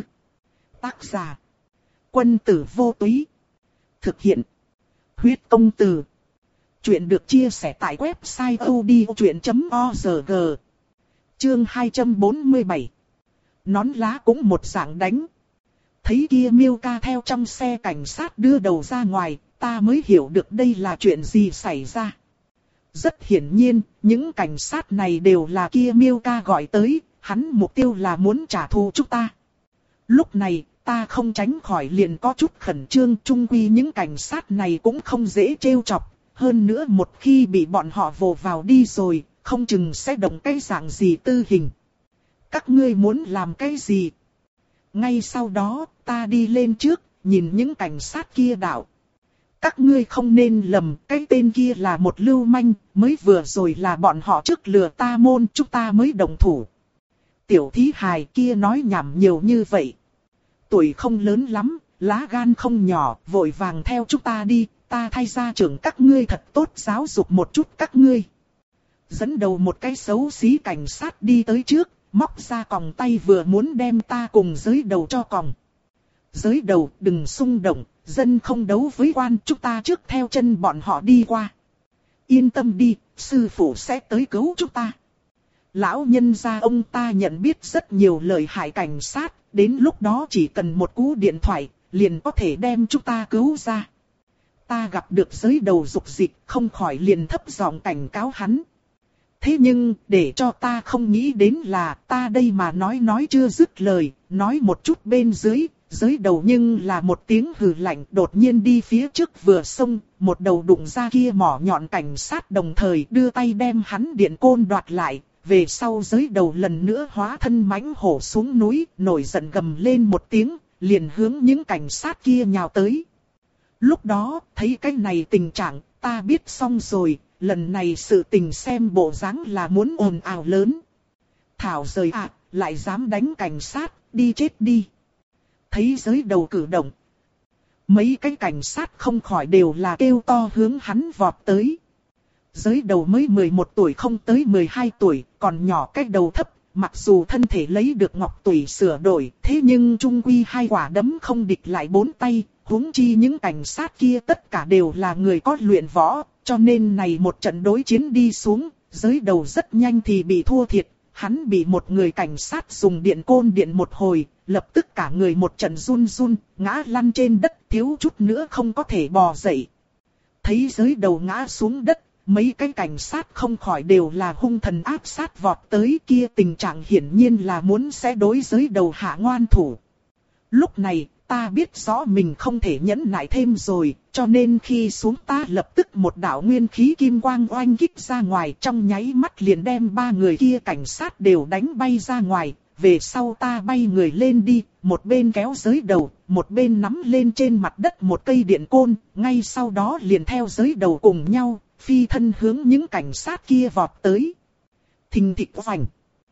Tác giả. Quân tử vô túy. Thực hiện. Huyết công từ. Chuyện được chia sẻ tại website odchuyện chấm org. Chương hai trăm bốn mươi bảy. Nón lá cũng một dạng đánh. Thấy kia Miêu Ca theo trong xe cảnh sát đưa đầu ra ngoài, ta mới hiểu được đây là chuyện gì xảy ra. Rất hiển nhiên, những cảnh sát này đều là kia Miêu Ca gọi tới, hắn mục tiêu là muốn trả thù chúng ta. Lúc này, ta không tránh khỏi liền có chút khẩn trương, chung quy những cảnh sát này cũng không dễ trêu chọc, hơn nữa một khi bị bọn họ vồ vào đi rồi, không chừng sẽ động cái dạng gì tư hình. Các ngươi muốn làm cái gì? Ngay sau đó, ta đi lên trước, nhìn những cảnh sát kia đạo. Các ngươi không nên lầm, cái tên kia là một lưu manh, mới vừa rồi là bọn họ trước lừa ta môn, chúng ta mới đồng thủ. Tiểu thí hài kia nói nhảm nhiều như vậy. Tuổi không lớn lắm, lá gan không nhỏ, vội vàng theo chúng ta đi, ta thay gia trưởng các ngươi thật tốt giáo dục một chút các ngươi. Dẫn đầu một cái xấu xí cảnh sát đi tới trước, móc ra còng tay vừa muốn đem ta cùng giới đầu cho còng. Giới đầu đừng xung động, dân không đấu với quan, chúng ta trước theo chân bọn họ đi qua. Yên tâm đi, sư phụ sẽ tới cứu chúng ta. Lão nhân gia ông ta nhận biết rất nhiều lợi hại cảnh sát, đến lúc đó chỉ cần một cú điện thoại, liền có thể đem chúng ta cứu ra. Ta gặp được giới đầu dục dịch, không khỏi liền thấp giọng cảnh cáo hắn. Thế nhưng, để cho ta không nghĩ đến là ta đây mà nói nói chưa dứt lời, nói một chút bên dưới, giới đầu nhưng là một tiếng hừ lạnh đột nhiên đi phía trước vừa xông, một đầu đụng ra kia mỏ nhọn cảnh sát đồng thời đưa tay đem hắn điện côn đoạt lại, về sau giới đầu lần nữa hóa thân mãnh hổ xuống núi, nổi giận gầm lên một tiếng, liền hướng những cảnh sát kia nhào tới. Lúc đó, thấy cái này tình trạng, ta biết xong rồi. Lần này sự tình xem bộ dáng là muốn ồn ào lớn. Thảo rời ạ, à, lại dám đánh cảnh sát, đi chết đi. Thấy giới đầu cử động. Mấy cái cảnh sát không khỏi đều là kêu to hướng hắn vọt tới. Giới đầu mới mười một tuổi không tới mười hai tuổi, còn nhỏ cái đầu thấp. Mặc dù thân thể lấy được ngọc tùy sửa đổi, thế nhưng trung quy hai quả đấm không địch lại bốn tay. Huống chi những cảnh sát kia tất cả đều là người có luyện võ. Cho nên này một trận đối chiến đi xuống, giới đầu rất nhanh thì bị thua thiệt, hắn bị một người cảnh sát dùng điện côn điện một hồi, lập tức cả người một trận run run, ngã lăn trên đất thiếu chút nữa không có thể bò dậy. Thấy giới đầu ngã xuống đất, mấy cái cảnh sát không khỏi đều là hung thần áp sát vọt tới, kia tình trạng hiển nhiên là muốn sẽ đối giới đầu hạ ngoan thủ. Lúc này, ta biết rõ mình không thể nhẫn nại thêm rồi, cho nên khi xuống ta lập tức một đạo nguyên khí kim quang oanh kích ra ngoài, trong nháy mắt liền đem ba người kia cảnh sát đều đánh bay ra ngoài. Về sau ta bay người lên đi, một bên kéo giới đầu, một bên nắm lên trên mặt đất một cây điện côn, ngay sau đó liền theo giới đầu cùng nhau, phi thân hướng những cảnh sát kia vọt tới. Thình thịch vành.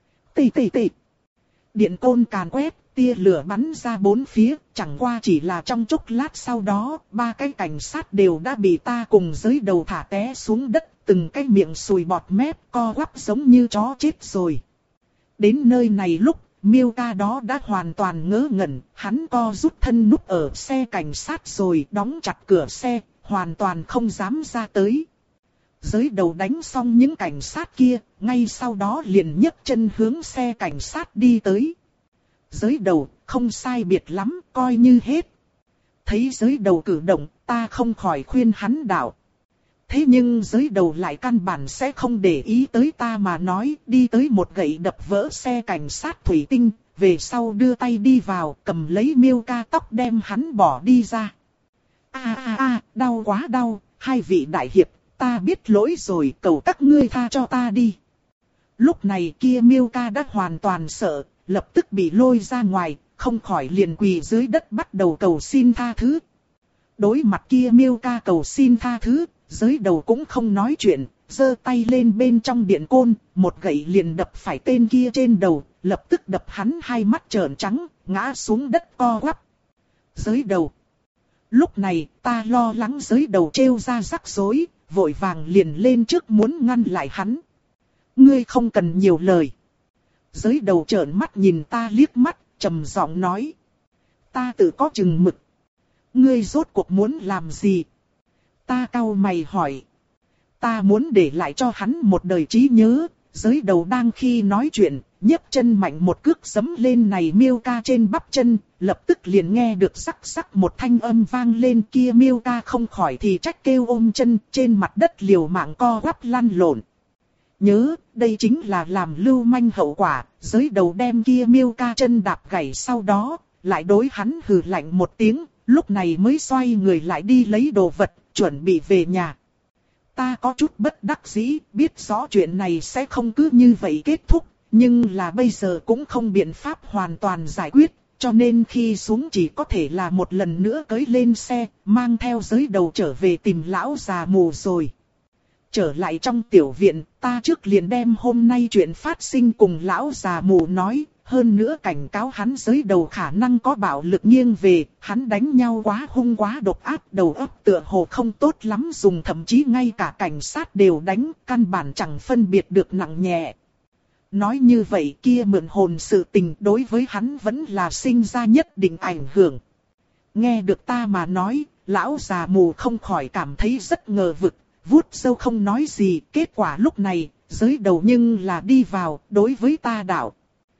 Tì tì tì. Điện côn càn quét, tia lửa bắn ra bốn phía, chẳng qua chỉ là trong chốc lát sau đó, ba cái cảnh sát đều đã bị ta cùng giới đầu thả té xuống đất, từng cái miệng sùi bọt mép, co quắp giống như chó chết rồi. Đến nơi này lúc, Miêu ca đó đã hoàn toàn ngớ ngẩn, hắn co rút thân núp ở xe cảnh sát rồi đóng chặt cửa xe, hoàn toàn không dám ra tới. Giới đầu đánh xong những cảnh sát kia, ngay sau đó liền nhấc chân hướng xe cảnh sát đi tới. Giới đầu, không sai biệt lắm, coi như hết. Thấy giới đầu cử động, ta không khỏi khuyên hắn đạo. Thế nhưng giới đầu lại căn bản sẽ không để ý tới ta mà nói, đi tới một gậy đập vỡ xe cảnh sát thủy tinh, về sau đưa tay đi vào, cầm lấy Miêu ca tóc đem hắn bỏ đi ra. A a a, đau quá đau, hai vị đại hiệp, ta biết lỗi rồi, cầu các ngươi tha cho ta đi. Lúc này kia Miêu ca đã hoàn toàn sợ, lập tức bị lôi ra ngoài, không khỏi liền quỳ dưới đất bắt đầu cầu xin tha thứ. Đối mặt kia Miêu ca cầu xin tha thứ, giới đầu cũng không nói chuyện, giơ tay lên bên trong điện côn, một gậy liền đập phải tên kia trên đầu, lập tức đập hắn hai mắt trợn trắng, ngã xuống đất co quắp. Giới đầu. Lúc này, ta lo lắng giới đầu trêu ra rắc rối, vội vàng liền lên trước muốn ngăn lại hắn. Ngươi không cần nhiều lời. Giới đầu trợn mắt nhìn ta liếc mắt, trầm giọng nói. Ta tự có chừng mực. Ngươi rốt cuộc muốn làm gì? Ta cau mày hỏi. Ta muốn để lại cho hắn một đời trí nhớ. Giới đầu đang khi nói chuyện, nhấc chân mạnh một cước giẫm lên này Miêu ca trên bắp chân, lập tức liền nghe được sắc sắc một thanh âm vang lên, kia Miêu ca không khỏi thì trách kêu ôm chân, trên mặt đất liều mạng co quắp lăn lộn. Nhớ, đây chính là làm lưu manh hậu quả, giới đầu đem kia Miêu ca chân đạp gãy sau đó, lại đối hắn hừ lạnh một tiếng, lúc này mới xoay người lại đi lấy đồ vật, chuẩn bị về nhà. Ta có chút bất đắc dĩ, biết rõ chuyện này sẽ không cứ như vậy kết thúc, nhưng là bây giờ cũng không biện pháp hoàn toàn giải quyết, cho nên khi xuống chỉ có thể là một lần nữa cưỡi lên xe, mang theo giới đầu trở về tìm lão già mù rồi. Trở lại trong tiểu viện, ta trước liền đem hôm nay chuyện phát sinh cùng lão già mù nói, hơn nữa cảnh cáo hắn giới đầu khả năng có bạo lực nghiêng về, hắn đánh nhau quá hung quá độc ác, đầu óc tựa hồ không tốt lắm dùng, thậm chí ngay cả cảnh sát đều đánh, căn bản chẳng phân biệt được nặng nhẹ. Nói như vậy kia mượn hồn sự tình đối với hắn vẫn là sinh ra nhất định ảnh hưởng. Nghe được ta mà nói, lão già mù không khỏi cảm thấy rất ngờ vực, vuốt râu không nói gì, kết quả lúc này, giới đầu nhưng là đi vào, đối với ta đạo.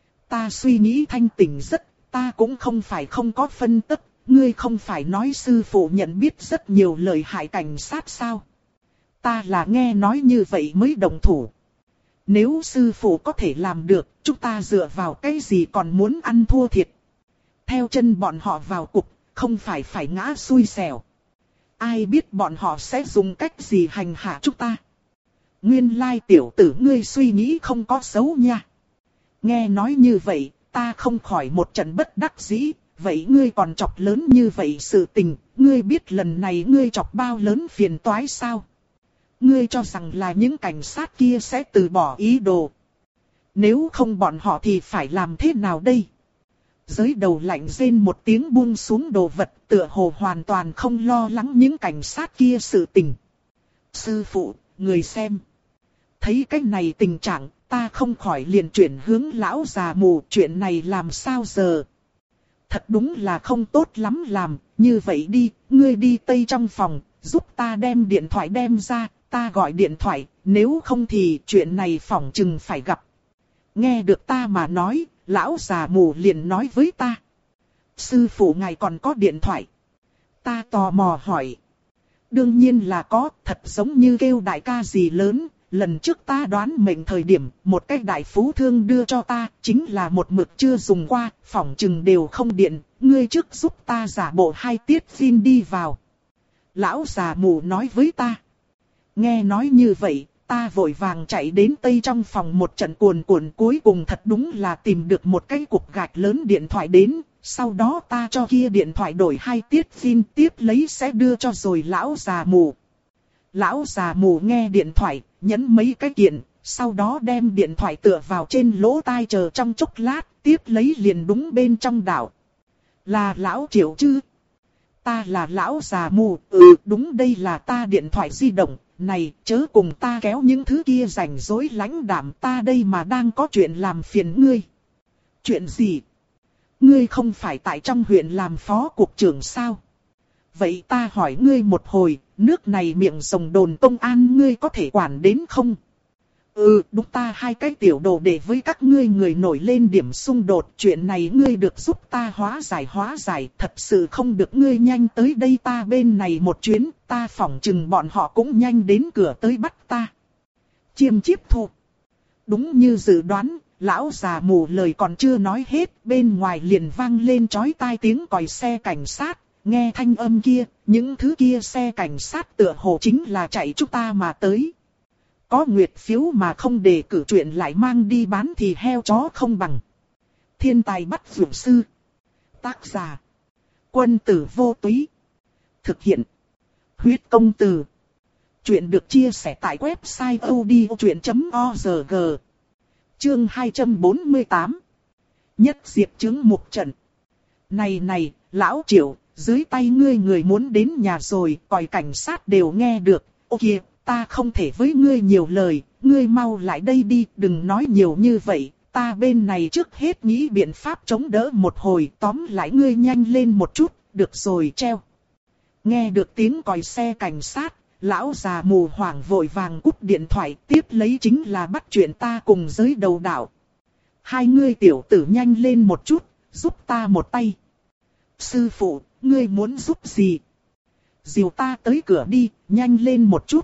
Ta suy nghĩ thanh tỉnh rất, ta cũng không phải không có phân tích, ngươi không phải nói sư phụ nhận biết rất nhiều lời hại cảnh sát sao? Ta là nghe nói như vậy mới đồng thủ. Nếu sư phụ có thể làm được, chúng ta dựa vào cái gì còn muốn ăn thua thiệt? Theo chân bọn họ vào cục, không phải phải ngã xui xẻo. Ai biết bọn họ sẽ dùng cách gì hành hạ chúng ta? Nguyên lai tiểu tử ngươi suy nghĩ không có xấu nha. Nghe nói như vậy, ta không khỏi một trận bất đắc dĩ, vậy ngươi còn chọc lớn như vậy sự tình, ngươi biết lần này ngươi chọc bao lớn phiền toái sao? Ngươi cho rằng là những cảnh sát kia sẽ từ bỏ ý đồ. Nếu không bọn họ thì phải làm thế nào đây? Giới đầu lạnh rên một tiếng buông xuống đồ vật, tựa hồ hoàn toàn không lo lắng những cảnh sát kia sự tình. Sư phụ, người xem. Thấy cái này tình trạng, ta không khỏi liền chuyển hướng lão già mù, chuyện này làm sao giờ? Thật đúng là không tốt lắm làm, như vậy đi, ngươi đi tây trong phòng, giúp ta đem điện thoại đem ra, ta gọi điện thoại, nếu không thì chuyện này phỏng chừng phải gặp. Nghe được ta mà nói, lão già mù liền nói với ta. Sư phụ ngài còn có điện thoại. Ta tò mò hỏi. Đương nhiên là có, thật giống như kêu đại ca gì lớn. Lần trước ta đoán mệnh thời điểm, một cái đại phú thương đưa cho ta, chính là một mực chưa dùng qua, phỏng chừng đều không điện, ngươi trước giúp ta giả bộ hai tiết phim đi vào. Lão già mù nói với ta. Nghe nói như vậy, ta vội vàng chạy đến tây trong phòng một trận cuồn cuộn, cuối cùng thật đúng là tìm được một cái cục gạch lớn điện thoại đến, sau đó ta cho kia điện thoại đổi hai tiết phim, tiếp lấy sẽ đưa cho rồi lão già mù. Lão già mù nghe điện thoại, nhấn mấy cái kiện, sau đó đem điện thoại tựa vào trên lỗ tai chờ trong chốc lát, tiếp lấy liền đúng bên trong đảo. Là lão Triệu chứ? Ta là lão già mù, ừ đúng đây là ta điện thoại di động, này chớ cùng ta kéo những thứ kia rảnh rối lãnh đạm, ta đây mà đang có chuyện làm phiền ngươi. Chuyện gì? Ngươi không phải tại trong huyện làm phó cục trưởng sao? Vậy ta hỏi ngươi một hồi, nước này miệng rồng đồn công an ngươi có thể quản đến không? Ừ, đúng ta hai cái tiểu đồ để với các ngươi người nổi lên điểm xung đột. Chuyện này ngươi được giúp ta hóa giải hóa giải. Thật sự không được ngươi nhanh tới đây ta bên này một chuyến. Ta phỏng chừng bọn họ cũng nhanh đến cửa tới bắt ta. Chiêm chiếp thu. Đúng như dự đoán, lão già mù lời còn chưa nói hết. Bên ngoài liền vang lên chói tai tiếng còi xe cảnh sát. Nghe thanh âm kia, những thứ kia xe cảnh sát tựa hồ chính là chạy chúng ta mà tới. Có nguyệt phiếu mà không đề cử chuyện lại mang đi bán thì heo chó không bằng. Thiên tài bắt dược sư. Tác giả. Quân tử vô túy. Thực hiện. Huyết công từ. Chuyện được chia sẻ tại website odchuyện chấm org. Chương hai trăm bốn mươi tám. Nhất diệp chứng mục trận. Này này, lão Triệu, dưới tay ngươi người muốn đến nhà rồi, còi cảnh sát đều nghe được. Ô kìa, ta không thể với ngươi nhiều lời, ngươi mau lại đây đi, đừng nói nhiều như vậy, ta bên này trước hết nghĩ biện pháp chống đỡ một hồi, tóm lại ngươi nhanh lên một chút, được rồi treo. Nghe được tiếng còi xe cảnh sát, lão già mù hoảng vội vàng cúp điện thoại, tiếp lấy chính là bắt chuyện ta cùng giới đầu đảo. Hai ngươi tiểu tử nhanh lên một chút, giúp ta một tay. Sư phụ, ngươi muốn giúp gì? Dìu ta tới cửa đi, nhanh lên một chút.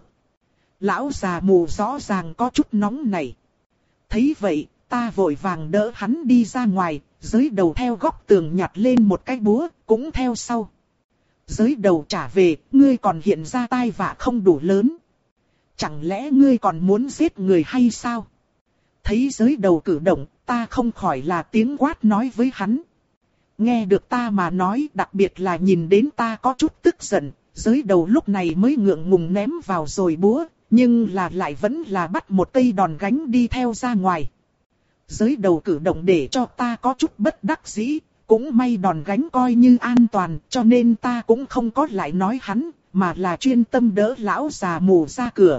Lão già mù rõ ràng có chút nóng này. Thấy vậy, ta vội vàng đỡ hắn đi ra ngoài, giới đầu theo góc tường nhặt lên một cái búa, cũng theo sau. Giới đầu trả về, ngươi còn hiện ra tai vạ không đủ lớn. Chẳng lẽ ngươi còn muốn giết người hay sao? Thấy giới đầu cử động, ta không khỏi là tiếng quát nói với hắn. Nghe được ta mà nói, đặc biệt là nhìn đến ta có chút tức giận, giới đầu lúc này mới ngượng ngùng ném vào rồi búa, nhưng là lại vẫn là bắt một cây đòn gánh đi theo ra ngoài. Giới đầu cử động để cho ta có chút bất đắc dĩ, cũng may đòn gánh coi như an toàn, cho nên ta cũng không có lại nói hắn, mà là chuyên tâm đỡ lão già mù ra cửa.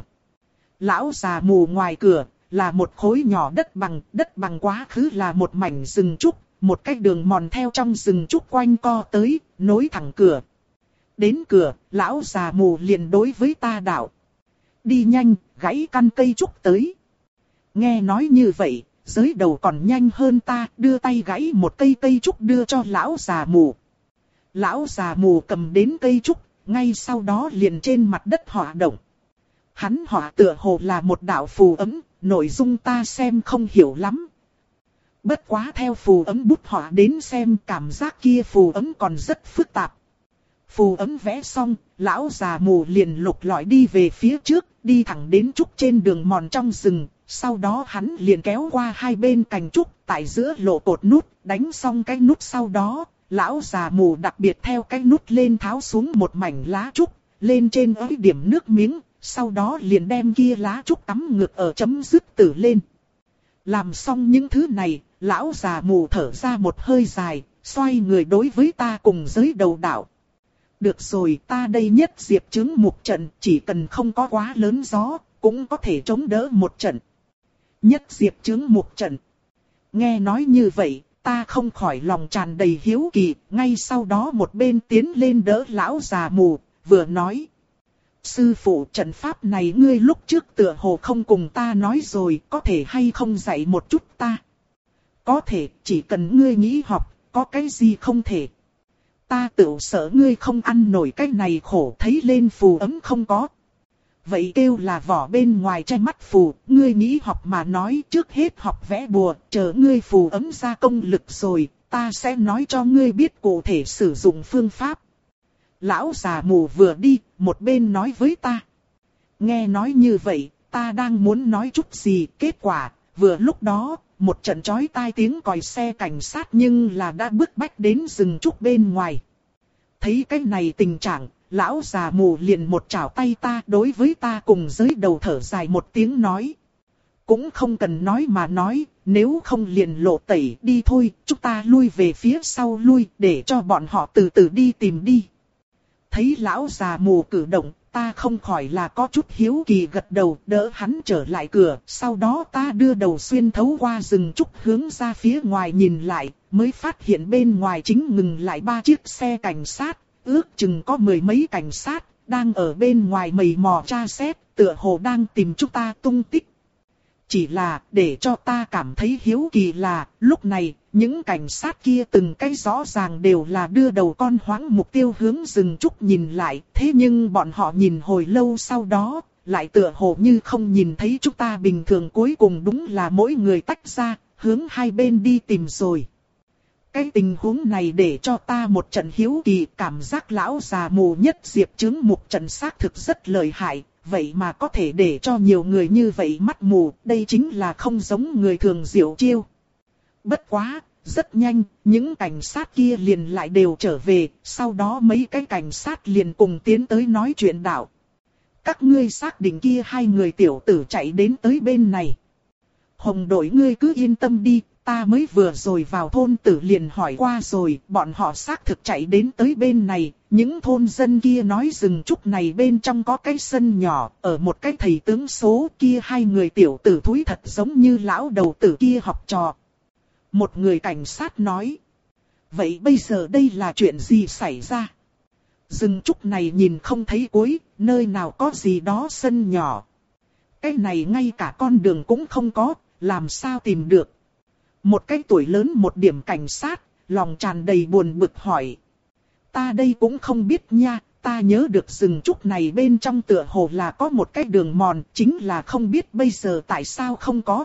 Lão già mù ngoài cửa, là một khối nhỏ đất bằng, đất bằng quá khứ là một mảnh rừng trúc, một cái đường mòn theo trong rừng trúc quanh co tới, nối thẳng cửa. Đến cửa, lão già mù liền đối với ta đạo. Đi nhanh, gãy căn cây trúc tới. Nghe nói như vậy, giới đầu còn nhanh hơn ta, đưa tay gãy một cây cây trúc đưa cho lão già mù. Lão già mù cầm đến cây trúc, ngay sau đó liền trên mặt đất họa động. Hắn họa tựa hồ là một đạo phù ấm, nội dung ta xem không hiểu lắm. Bất quá theo phù ấm bút họa đến xem cảm giác kia phù ấm còn rất phức tạp. Phù ấm vẽ xong, lão già mù liền lục lọi đi về phía trước, đi thẳng đến trúc trên đường mòn trong rừng. Sau đó hắn liền kéo qua hai bên cành trúc, tại giữa lộ cột nút, đánh xong cái nút sau đó, lão già mù đặc biệt theo cái nút lên tháo xuống một mảnh lá trúc, lên trên ới điểm nước miếng, sau đó liền đem kia lá trúc cắm ngược ở chấm dứt tử lên. Làm xong những thứ này, lão già mù thở ra một hơi dài, xoay người đối với ta cùng giới đầu đạo. Được rồi, ta đây nhất diệp chứng mục trận, chỉ cần không có quá lớn gió, cũng có thể chống đỡ một trận. Nhất diệp chứng mục trận. Nghe nói như vậy, ta không khỏi lòng tràn đầy hiếu kỳ, ngay sau đó một bên tiến lên đỡ lão già mù, vừa nói. Sư phụ, trận pháp này ngươi lúc trước tựa hồ không cùng ta nói rồi, có thể hay không dạy một chút ta? Có thể, chỉ cần ngươi nghĩ học, có cái gì không thể. ta tự sợ ngươi không ăn nổi cái này khổ, thấy lên phù ấm không có. Vậy kêu là vỏ bên ngoài che mắt phù, ngươi nghĩ học mà nói, trước hết học vẽ bùa, chờ ngươi phù ấm ra công lực rồi, ta sẽ nói cho ngươi biết cụ thể sử dụng phương pháp. Lão già mù vừa đi, một bên nói với ta. Nghe nói như vậy, ta đang muốn nói chút gì, kết quả, vừa lúc đó, một trận chói tai tiếng còi xe cảnh sát nhưng là đã bức bách đến rừng trúc bên ngoài. Thấy cái này tình trạng, lão già mù liền một chảo tay ta, đối với ta cùng giới đầu thở dài một tiếng nói. Cũng không cần nói mà nói, nếu không liền lộ tẩy đi thôi, chúng ta lui về phía sau lui, để cho bọn họ từ từ đi tìm đi. Thấy lão già mù cử động, ta không khỏi là có chút hiếu kỳ gật đầu, đỡ hắn trở lại cửa, sau đó ta đưa đầu xuyên thấu qua rừng trúc hướng ra phía ngoài nhìn lại, mới phát hiện bên ngoài chính ngừng lại ba chiếc xe cảnh sát, ước chừng có mười mấy cảnh sát, đang ở bên ngoài mầy mò tra xét, tựa hồ đang tìm chúng ta tung tích. Chỉ là, để cho ta cảm thấy hiếu kỳ là, lúc này, những cảnh sát kia từng cái rõ ràng đều là đưa đầu con hoáng mục tiêu hướng rừng trúc nhìn lại, thế nhưng bọn họ nhìn hồi lâu sau đó, lại tựa hồ như không nhìn thấy chúng ta bình thường, cuối cùng đúng là mỗi người tách ra, hướng hai bên đi tìm rồi. Cái tình huống này để cho ta một trận hiếu kỳ, cảm giác lão già mù nhất diệp chứng mục trận xác thực rất lợi hại. Vậy mà có thể để cho nhiều người như vậy mắt mù, đây chính là không giống người thường diệu chiêu. Bất quá, rất nhanh, những cảnh sát kia liền lại đều trở về, sau đó mấy cái cảnh sát liền cùng tiến tới nói chuyện đạo. Các ngươi xác định kia hai người tiểu tử chạy đến tới bên này. Hồng đội ngươi cứ yên tâm đi, ta mới vừa rồi vào thôn tử liền hỏi qua rồi, bọn họ xác thực chạy đến tới bên này. Những thôn dân kia nói rừng trúc này bên trong có cái sân nhỏ, ở một cái thầy tướng số kia hai người tiểu tử thúi thật giống như lão đầu tử kia học trò. Một người cảnh sát nói. Vậy bây giờ đây là chuyện gì xảy ra? Rừng trúc này nhìn không thấy cuối, nơi nào có gì đó sân nhỏ. Cái này ngay cả con đường cũng không có, làm sao tìm được? Một cái tuổi lớn một điểm cảnh sát, lòng tràn đầy buồn bực hỏi. Ta đây cũng không biết nha, ta nhớ được rừng trúc này bên trong tựa hồ là có một cái đường mòn, chính là không biết bây giờ tại sao không có.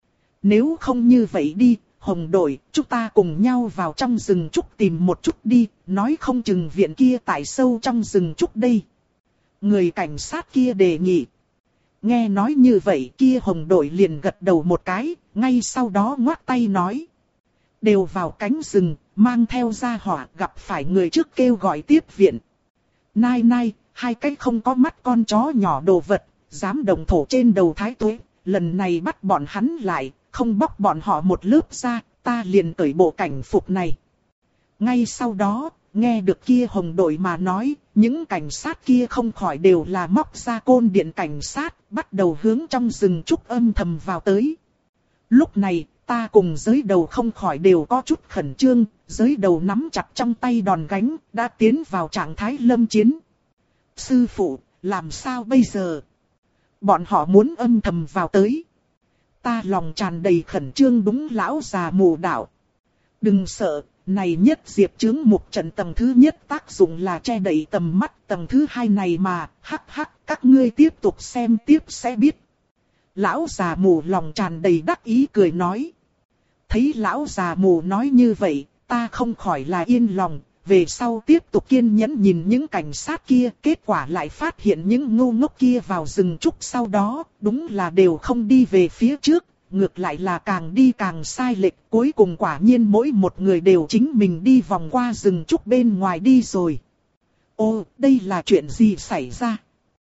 Nếu không như vậy đi, Hồng đội, chúng ta cùng nhau vào trong rừng trúc tìm một chút đi, nói không chừng viện kia tại sâu trong rừng trúc đây. Người cảnh sát kia đề nghị. Nghe nói như vậy kia Hồng đội liền gật đầu một cái, ngay sau đó ngoắc tay nói. Đều vào cánh rừng, mang theo gia hỏa, gặp phải người trước kêu gọi tiếp viện. Nai nai, hai cái không có mắt con chó nhỏ đồ vật, dám đồng thổ trên đầu thái tuế, lần này bắt bọn hắn lại, không bóc bọn họ một lớp ra, ta liền cởi bộ cảnh phục này. Ngay sau đó, nghe được kia Hồng đội mà nói, những cảnh sát kia không khỏi đều là móc ra côn điện cảnh sát, bắt đầu hướng trong rừng trúc âm thầm vào tới. Lúc này, ta cùng giới đầu không khỏi đều có chút khẩn trương, giới đầu nắm chặt trong tay đòn gánh, đã tiến vào trạng thái lâm chiến. Sư phụ, làm sao bây giờ? Bọn họ muốn âm thầm vào tới. Ta lòng tràn đầy khẩn trương đúng lão già mù đạo. Đừng sợ, này nhất diệp chướng mục trận tầng thứ nhất tác dụng là che đậy tầm mắt, tầng thứ hai này mà, hắc hắc, các ngươi tiếp tục xem tiếp sẽ biết. Lão già mù lòng tràn đầy đắc ý cười nói. Thấy lão già mù nói như vậy, ta không khỏi là yên lòng, về sau tiếp tục kiên nhẫn nhìn những cảnh sát kia, kết quả lại phát hiện những ngu ngốc kia vào rừng trúc sau đó, đúng là đều không đi về phía trước, ngược lại là càng đi càng sai lệch, cuối cùng quả nhiên mỗi một người đều chính mình đi vòng qua rừng trúc bên ngoài đi rồi. Ô, đây là chuyện gì xảy ra?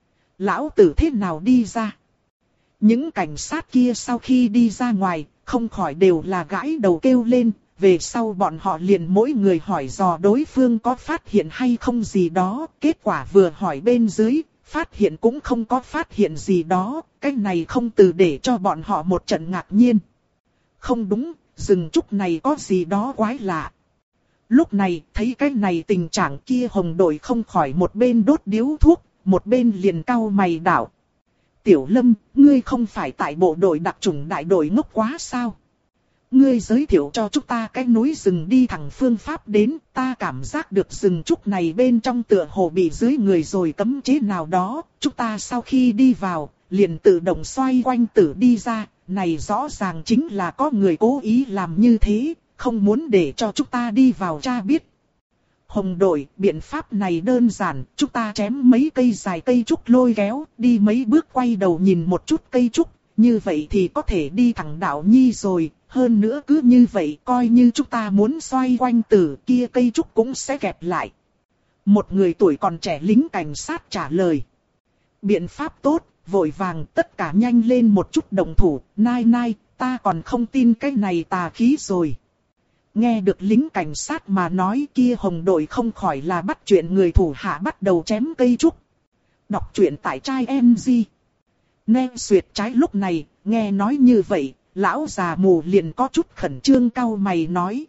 Lão tử thế nào đi ra? Những cảnh sát kia sau khi đi ra ngoài, không khỏi đều là gãi đầu kêu lên, về sau bọn họ liền mỗi người hỏi dò đối phương có phát hiện hay không gì đó, kết quả vừa hỏi bên dưới, phát hiện cũng không có phát hiện gì đó, cái này không từ để cho bọn họ một trận ngạc nhiên. Không đúng, rừng trúc này có gì đó quái lạ. Lúc này, thấy cái này tình trạng kia Hồng đội không khỏi một bên đốt điếu thuốc, một bên liền cau mày đạo. Tiểu Lâm, ngươi không phải tại bộ đội đặc chủng đại đội ngốc quá sao? ngươi giới thiệu cho chúng ta cái núi rừng đi thẳng phương pháp đến, ta cảm giác được rừng trúc này bên trong tựa hồ bị dưới người rồi cấm chế nào đó, chúng ta sau khi đi vào, liền tự động xoay quanh tử đi ra, này rõ ràng chính là có người cố ý làm như thế, không muốn để cho chúng ta đi vào tra biết. Hồng đội, biện pháp này đơn giản, chúng ta chém mấy cây dài cây trúc lôi kéo, đi mấy bước quay đầu nhìn một chút cây trúc, như vậy thì có thể đi thẳng đạo nhi rồi, hơn nữa cứ như vậy coi như chúng ta muốn xoay quanh tử kia cây trúc cũng sẽ kẹp lại. Một người tuổi còn trẻ lính cảnh sát trả lời. Biện pháp tốt, vội vàng tất cả nhanh lên một chút đồng thủ, nai nai, ta còn không tin cái này tà khí rồi. Nghe được lính cảnh sát mà nói kia Hồng đội không khỏi là bắt chuyện người thủ hạ bắt đầu chém cây trúc. Đọc truyện tại trai em gi. Nem Xuyệt trái lúc này, nghe nói như vậy, lão già mù liền có chút khẩn trương cau mày nói.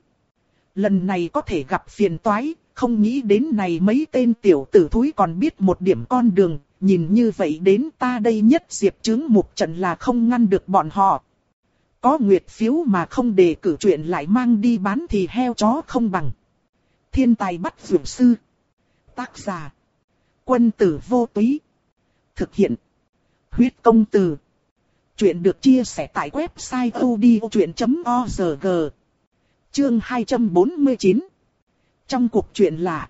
Lần này có thể gặp phiền toái, không nghĩ đến này mấy tên tiểu tử thúi còn biết một điểm con đường, nhìn như vậy đến ta đây nhất diệp chứng mục trận là không ngăn được bọn họ. Có nguyệt phiếu mà không để cử chuyện lại mang đi bán thì heo chó không bằng. Thiên tài bắt dược sư. Tác giả. Quân tử vô túy. Thực hiện. Huyết công từ. Chuyện được chia sẻ tại website odchuyện chấm org. Chương hai trăm bốn mươi chín. Trong cuộc chuyện là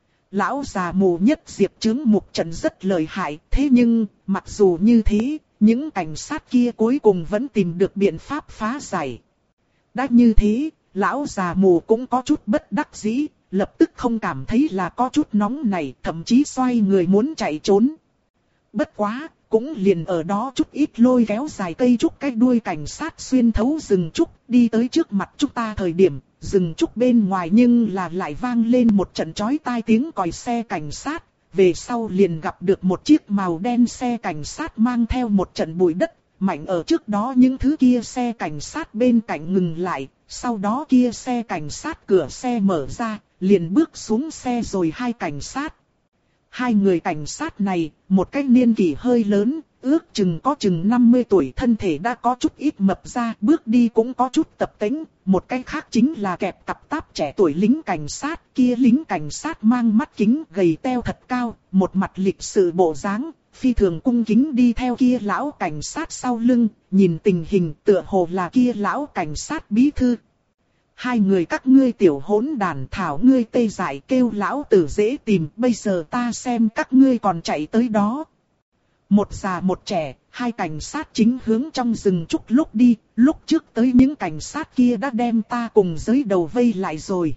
lão già mù nhất diệp chứng mục trận rất lợi hại, thế nhưng mặc dù như thế, những cảnh sát kia cuối cùng vẫn tìm được biện pháp phá giải. Đã như thế, lão già mù cũng có chút bất đắc dĩ, lập tức không cảm thấy là có chút nóng này, thậm chí xoay người muốn chạy trốn. Bất quá, cũng liền ở đó chút ít lôi kéo dài cây trúc cái đuôi cảnh sát xuyên thấu rừng trúc, đi tới trước mặt chúng ta thời điểm, rừng trúc bên ngoài nhưng là lại vang lên một trận chói tai tiếng còi xe cảnh sát. Về sau liền gặp được một chiếc màu đen xe cảnh sát mang theo một trận bụi đất, mạnh ở trước đó những thứ kia xe cảnh sát bên cạnh ngừng lại, sau đó kia xe cảnh sát cửa xe mở ra, liền bước xuống xe rồi hai cảnh sát. Hai người cảnh sát này, một cái niên kỷ hơi lớn, ước chừng có chừng năm mươi tuổi, thân thể đã có chút ít mập ra, bước đi cũng có chút tập tễnh. Một cái khác chính là kẹp cặp táp trẻ tuổi lính cảnh sát, kia lính cảnh sát mang mắt kính gầy teo thật cao, một mặt lịch sự bộ dáng, phi thường cung kính đi theo kia lão cảnh sát sau lưng, nhìn tình hình tựa hồ là kia lão cảnh sát bí thư. Hai người các ngươi tiểu hỗn đàn thảo ngươi tê dại kêu lão tử dễ tìm, bây giờ ta xem các ngươi còn chạy tới đó. Một già một trẻ, hai cảnh sát chính hướng trong rừng trúc lúc đi, lúc trước tới những cảnh sát kia đã đem ta cùng giới đầu vây lại rồi.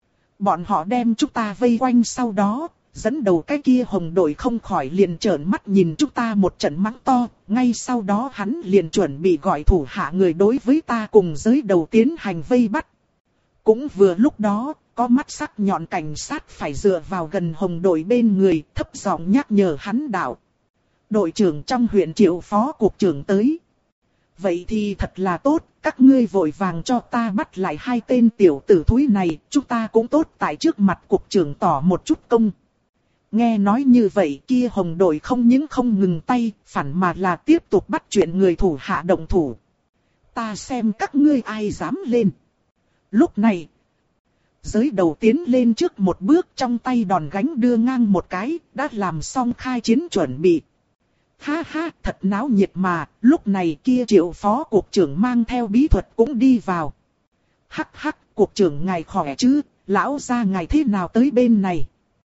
Bọn họ đem chúng ta vây quanh sau đó, dẫn đầu cái kia Hồng đội không khỏi liền trợn mắt nhìn chúng ta một trận mắng to, ngay sau đó hắn liền chuẩn bị gọi thủ hạ người đối với ta cùng giới đầu tiến hành vây bắt. Cũng vừa lúc đó, có mắt sắc nhọn cảnh sát phải dựa vào gần Hồng đội bên người, thấp giọng nhắc nhở hắn đạo. Đội trưởng trong huyện Triệu phó cục trưởng tới. Vậy thì thật là tốt, các ngươi vội vàng cho ta bắt lại hai tên tiểu tử thúi này, chúng ta cũng tốt tại trước mặt cục trưởng tỏ một chút công. Nghe nói như vậy kia Hồng đội không những không ngừng tay, phản mà là tiếp tục bắt chuyện người thủ hạ động thủ. Ta xem các ngươi ai dám lên. Lúc này, giới đầu tiến lên trước một bước, trong tay đòn gánh đưa ngang một cái, đã làm xong khai chiến chuẩn bị. Ha ha, thật náo nhiệt mà, lúc này kia Triệu phó cục trưởng mang theo bí thuật cũng đi vào. Hắc hắc, cục trưởng ngài khỏe chứ, lão gia ngài thế nào tới bên này?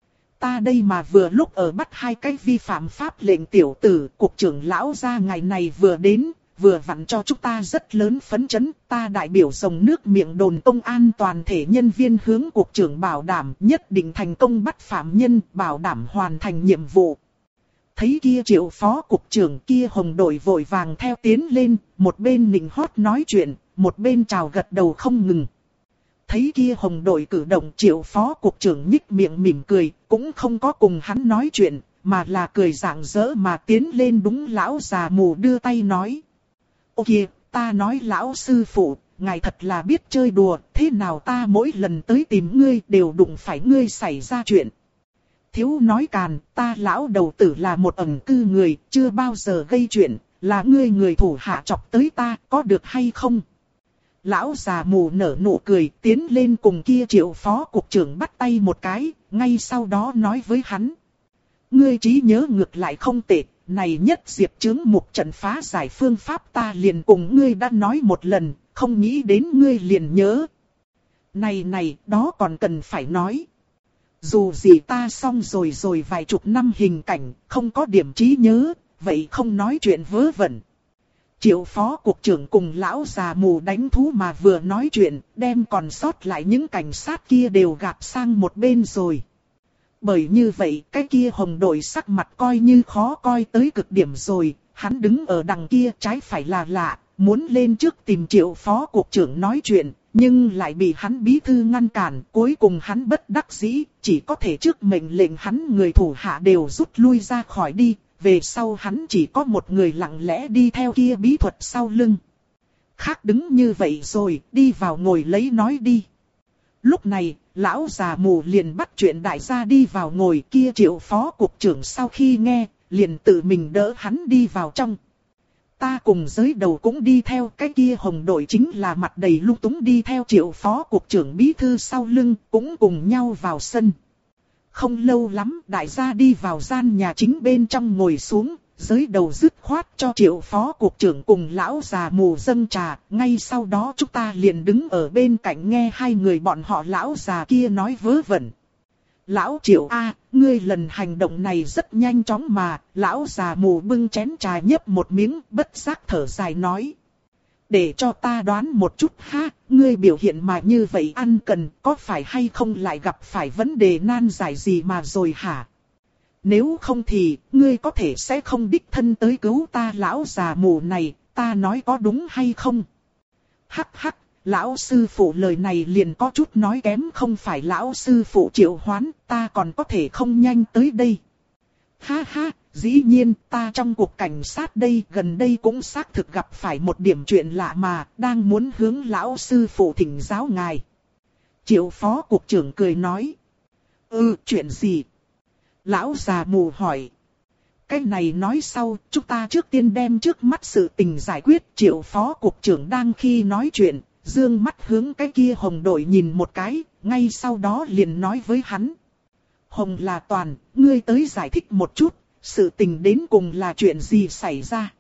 Ta đây mà vừa lúc ở bắt hai cái vi phạm pháp lệnh tiểu tử, cục trưởng lão gia ngài này vừa đến, vừa vặn cho chúng ta rất lớn phấn chấn, ta đại biểu dòng nước miệng đồn công an toàn thể nhân viên hướng cục trưởng bảo đảm nhất định thành công bắt phạm nhân, bảo đảm hoàn thành nhiệm vụ. Thấy kia Triệu phó cục trưởng kia Hồng đội vội vàng theo tiến lên, một bên nịnh hót nói chuyện, một bên chào gật đầu không ngừng. Thấy kia Hồng đội cử động, Triệu phó cục trưởng nhích miệng mỉm cười, cũng không có cùng hắn nói chuyện, mà là cười rạng rỡ mà tiến lên đúng lão già mù đưa tay nói. Ô kìa, ta nói lão sư phụ, ngài thật là biết chơi đùa, thế nào ta mỗi lần tới tìm ngươi đều đụng phải ngươi xảy ra chuyện. Thiếu nói càn, ta lão đầu tử là một ẩn cư người, chưa bao giờ gây chuyện, là ngươi người thủ hạ chọc tới ta, có được hay không? lão già mù nở nụ cười tiến lên cùng kia Triệu phó cục trưởng bắt tay một cái, ngay sau đó nói với hắn. Ngươi trí nhớ ngược lại không tệ, này nhất diệp chướng mục trận phá giải phương pháp ta liền cùng ngươi đã nói một lần, không nghĩ đến ngươi liền nhớ. Này này, đó còn cần phải nói. Dù gì ta xong rồi rồi vài chục năm hình cảnh, không có điểm trí nhớ, vậy không nói chuyện vớ vẩn. Triệu phó cục trưởng cùng lão già mù đánh thú mà vừa nói chuyện, đem còn sót lại những cảnh sát kia đều gạt sang một bên rồi. Bởi như vậy, cái kia hồng đội sắc mặt coi như khó coi tới cực điểm rồi, hắn đứng ở đằng kia trái phải là lạ, muốn lên trước tìm Triệu phó cục trưởng nói chuyện, nhưng lại bị hắn bí thư ngăn cản, cuối cùng hắn bất đắc dĩ, chỉ có thể trước mệnh lệnh hắn người thủ hạ đều rút lui ra khỏi đi, về sau hắn chỉ có một người lặng lẽ đi theo kia bí thuật sau lưng. Khác đứng như vậy rồi, đi vào ngồi lấy nói đi. Lúc này, lão già mù liền bắt chuyện đại gia đi vào ngồi, kia Triệu phó cục trưởng sau khi nghe, liền tự mình đỡ hắn đi vào trong. Ta cùng giới đầu cũng đi theo, cái kia hồng đội chính là mặt đầy lung túng đi theo Triệu phó cục trưởng bí thư sau lưng, cũng cùng nhau vào sân. Không lâu lắm, đại gia đi vào gian nhà chính bên trong ngồi xuống, giới đầu dứt khoát cho Triệu phó cục trưởng cùng lão già mù dâng trà, ngay sau đó chúng ta liền đứng ở bên cạnh nghe hai người bọn họ lão già kia nói vớ vẩn. Lão Triệu a, ngươi lần hành động này rất nhanh chóng mà, lão già mù bưng chén trà nhấp một miếng, bất giác thở dài nói. Để cho ta đoán một chút ha, ngươi biểu hiện mà như vậy ăn cần, có phải hay không lại gặp phải vấn đề nan giải gì mà rồi hả? Nếu không thì, ngươi có thể sẽ không đích thân tới cứu ta lão già mù này, ta nói có đúng hay không? Hắc hắc, lão sư phụ lời này liền có chút nói kém, không phải lão sư phụ Triệu Hoán, ta còn có thể không nhanh tới đây. Ha ha, dĩ nhiên ta trong cuộc cảnh sát đây gần đây cũng xác thực gặp phải một điểm chuyện lạ mà, đang muốn hướng lão sư phụ thỉnh giáo ngài. Triệu phó cục trưởng cười nói. Ừ, chuyện gì? Lão già mù hỏi. Cái này nói sau, chúng ta trước tiên đem trước mắt sự tình giải quyết. Triệu phó cục trưởng đang khi nói chuyện, dương mắt hướng cái kia hồng đội nhìn một cái, ngay sau đó liền nói với hắn. Hồng là Toàn, ngươi tới giải thích một chút, sự tình đến cùng là chuyện gì xảy ra.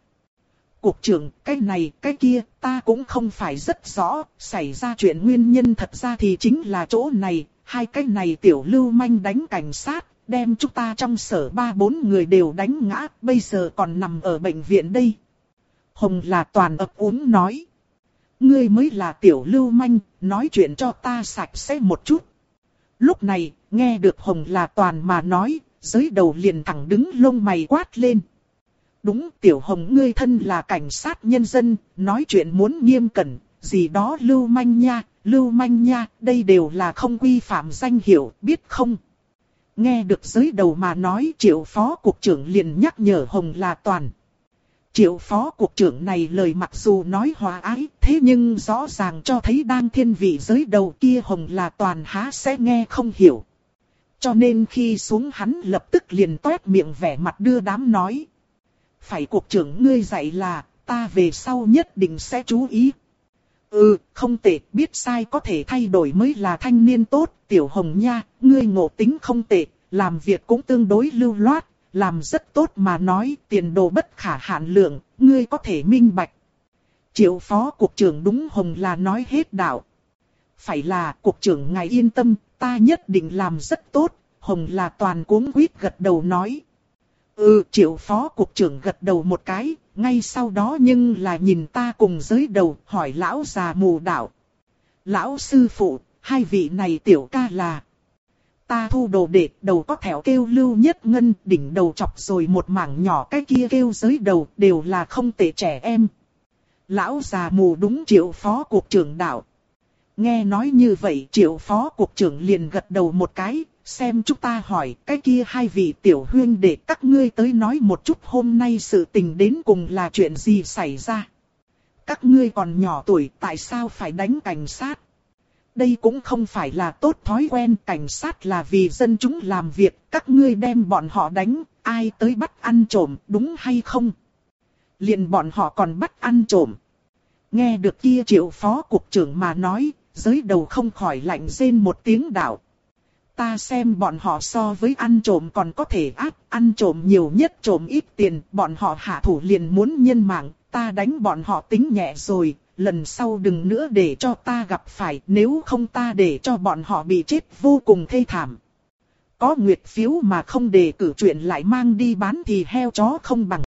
Cục trưởng, cái này, cái kia, ta cũng không phải rất rõ, xảy ra chuyện nguyên nhân thật ra thì chính là chỗ này, hai cái này tiểu lưu manh đánh cảnh sát, đem chúng ta trong sở ba bốn người đều đánh ngã, bây giờ còn nằm ở bệnh viện đây. Hồng là Toàn ấp úng nói. Ngươi mới là tiểu lưu manh, nói chuyện cho ta sạch sẽ một chút. Lúc này, nghe được Hồng là Toàn mà nói, giới đầu liền thẳng đứng lông mày quát lên. Đúng, tiểu Hồng ngươi thân là cảnh sát nhân dân, nói chuyện muốn nghiêm cẩn, gì đó lưu manh nha, lưu manh nha, đây đều là không quy phạm danh hiệu, biết không? Nghe được giới đầu mà nói, Triệu phó cục trưởng liền nhắc nhở Hồng là Toàn. Triệu phó cục trưởng này lời mặc dù nói hòa ái, thế nhưng rõ ràng cho thấy đang thiên vị giới đầu kia Hồng là Toàn há sẽ nghe không hiểu. Cho nên khi xuống hắn lập tức liền toét miệng vẻ mặt đưa đám nói. Phải cục trưởng ngươi dạy là, ta về sau nhất định sẽ chú ý. Ừ, không tệ, biết sai có thể thay đổi mới là thanh niên tốt, tiểu Hồng nha, ngươi ngộ tính không tệ, làm việc cũng tương đối lưu loát. Làm rất tốt mà nói, tiền đồ bất khả hạn lượng, ngươi có thể minh bạch. Triệu phó cục trưởng đúng Hồng là nói hết đạo. Phải là cục trưởng ngài yên tâm, ta nhất định làm rất tốt, Hồng là Toàn cuống quýt gật đầu nói. Ừ, Triệu phó cục trưởng gật đầu một cái, ngay sau đó nhưng là nhìn ta cùng giới đầu, hỏi lão già mù đạo. Lão sư phụ, hai vị này tiểu ca là... Ta thu đồ đệ, đầu có thẻo kêu Lưu Nhất Ngân, đỉnh đầu chọc rồi một mảng nhỏ cái kia kêu giới đầu, đều là không tệ trẻ em. Lão già mù đúng Triệu phó cục trưởng đạo. Nghe nói như vậy Triệu phó cục trưởng liền gật đầu một cái, xem chúng ta hỏi cái kia hai vị tiểu huynh đệ các ngươi tới nói một chút hôm nay sự tình đến cùng là chuyện gì xảy ra. Các ngươi còn nhỏ tuổi tại sao phải đánh cảnh sát? Đây cũng không phải là tốt thói quen, cảnh sát là vì dân chúng làm việc, các ngươi đem bọn họ đánh, ai tới bắt ăn trộm, đúng hay không? Liền bọn họ còn bắt ăn trộm. Nghe được kia Triệu phó cục trưởng mà nói, giới đầu không khỏi lạnh rên một tiếng đạo. Ta xem bọn họ so với ăn trộm còn có thể ác, ăn trộm nhiều nhất trộm ít tiền, bọn họ hạ thủ liền muốn nhân mạng, ta đánh bọn họ tính nhẹ rồi, lần sau đừng nữa để cho ta gặp phải, nếu không ta để cho bọn họ bị chết vô cùng thê thảm. Có nguyệt phiếu mà không đề cử chuyện lại mang đi bán thì heo chó không bằng.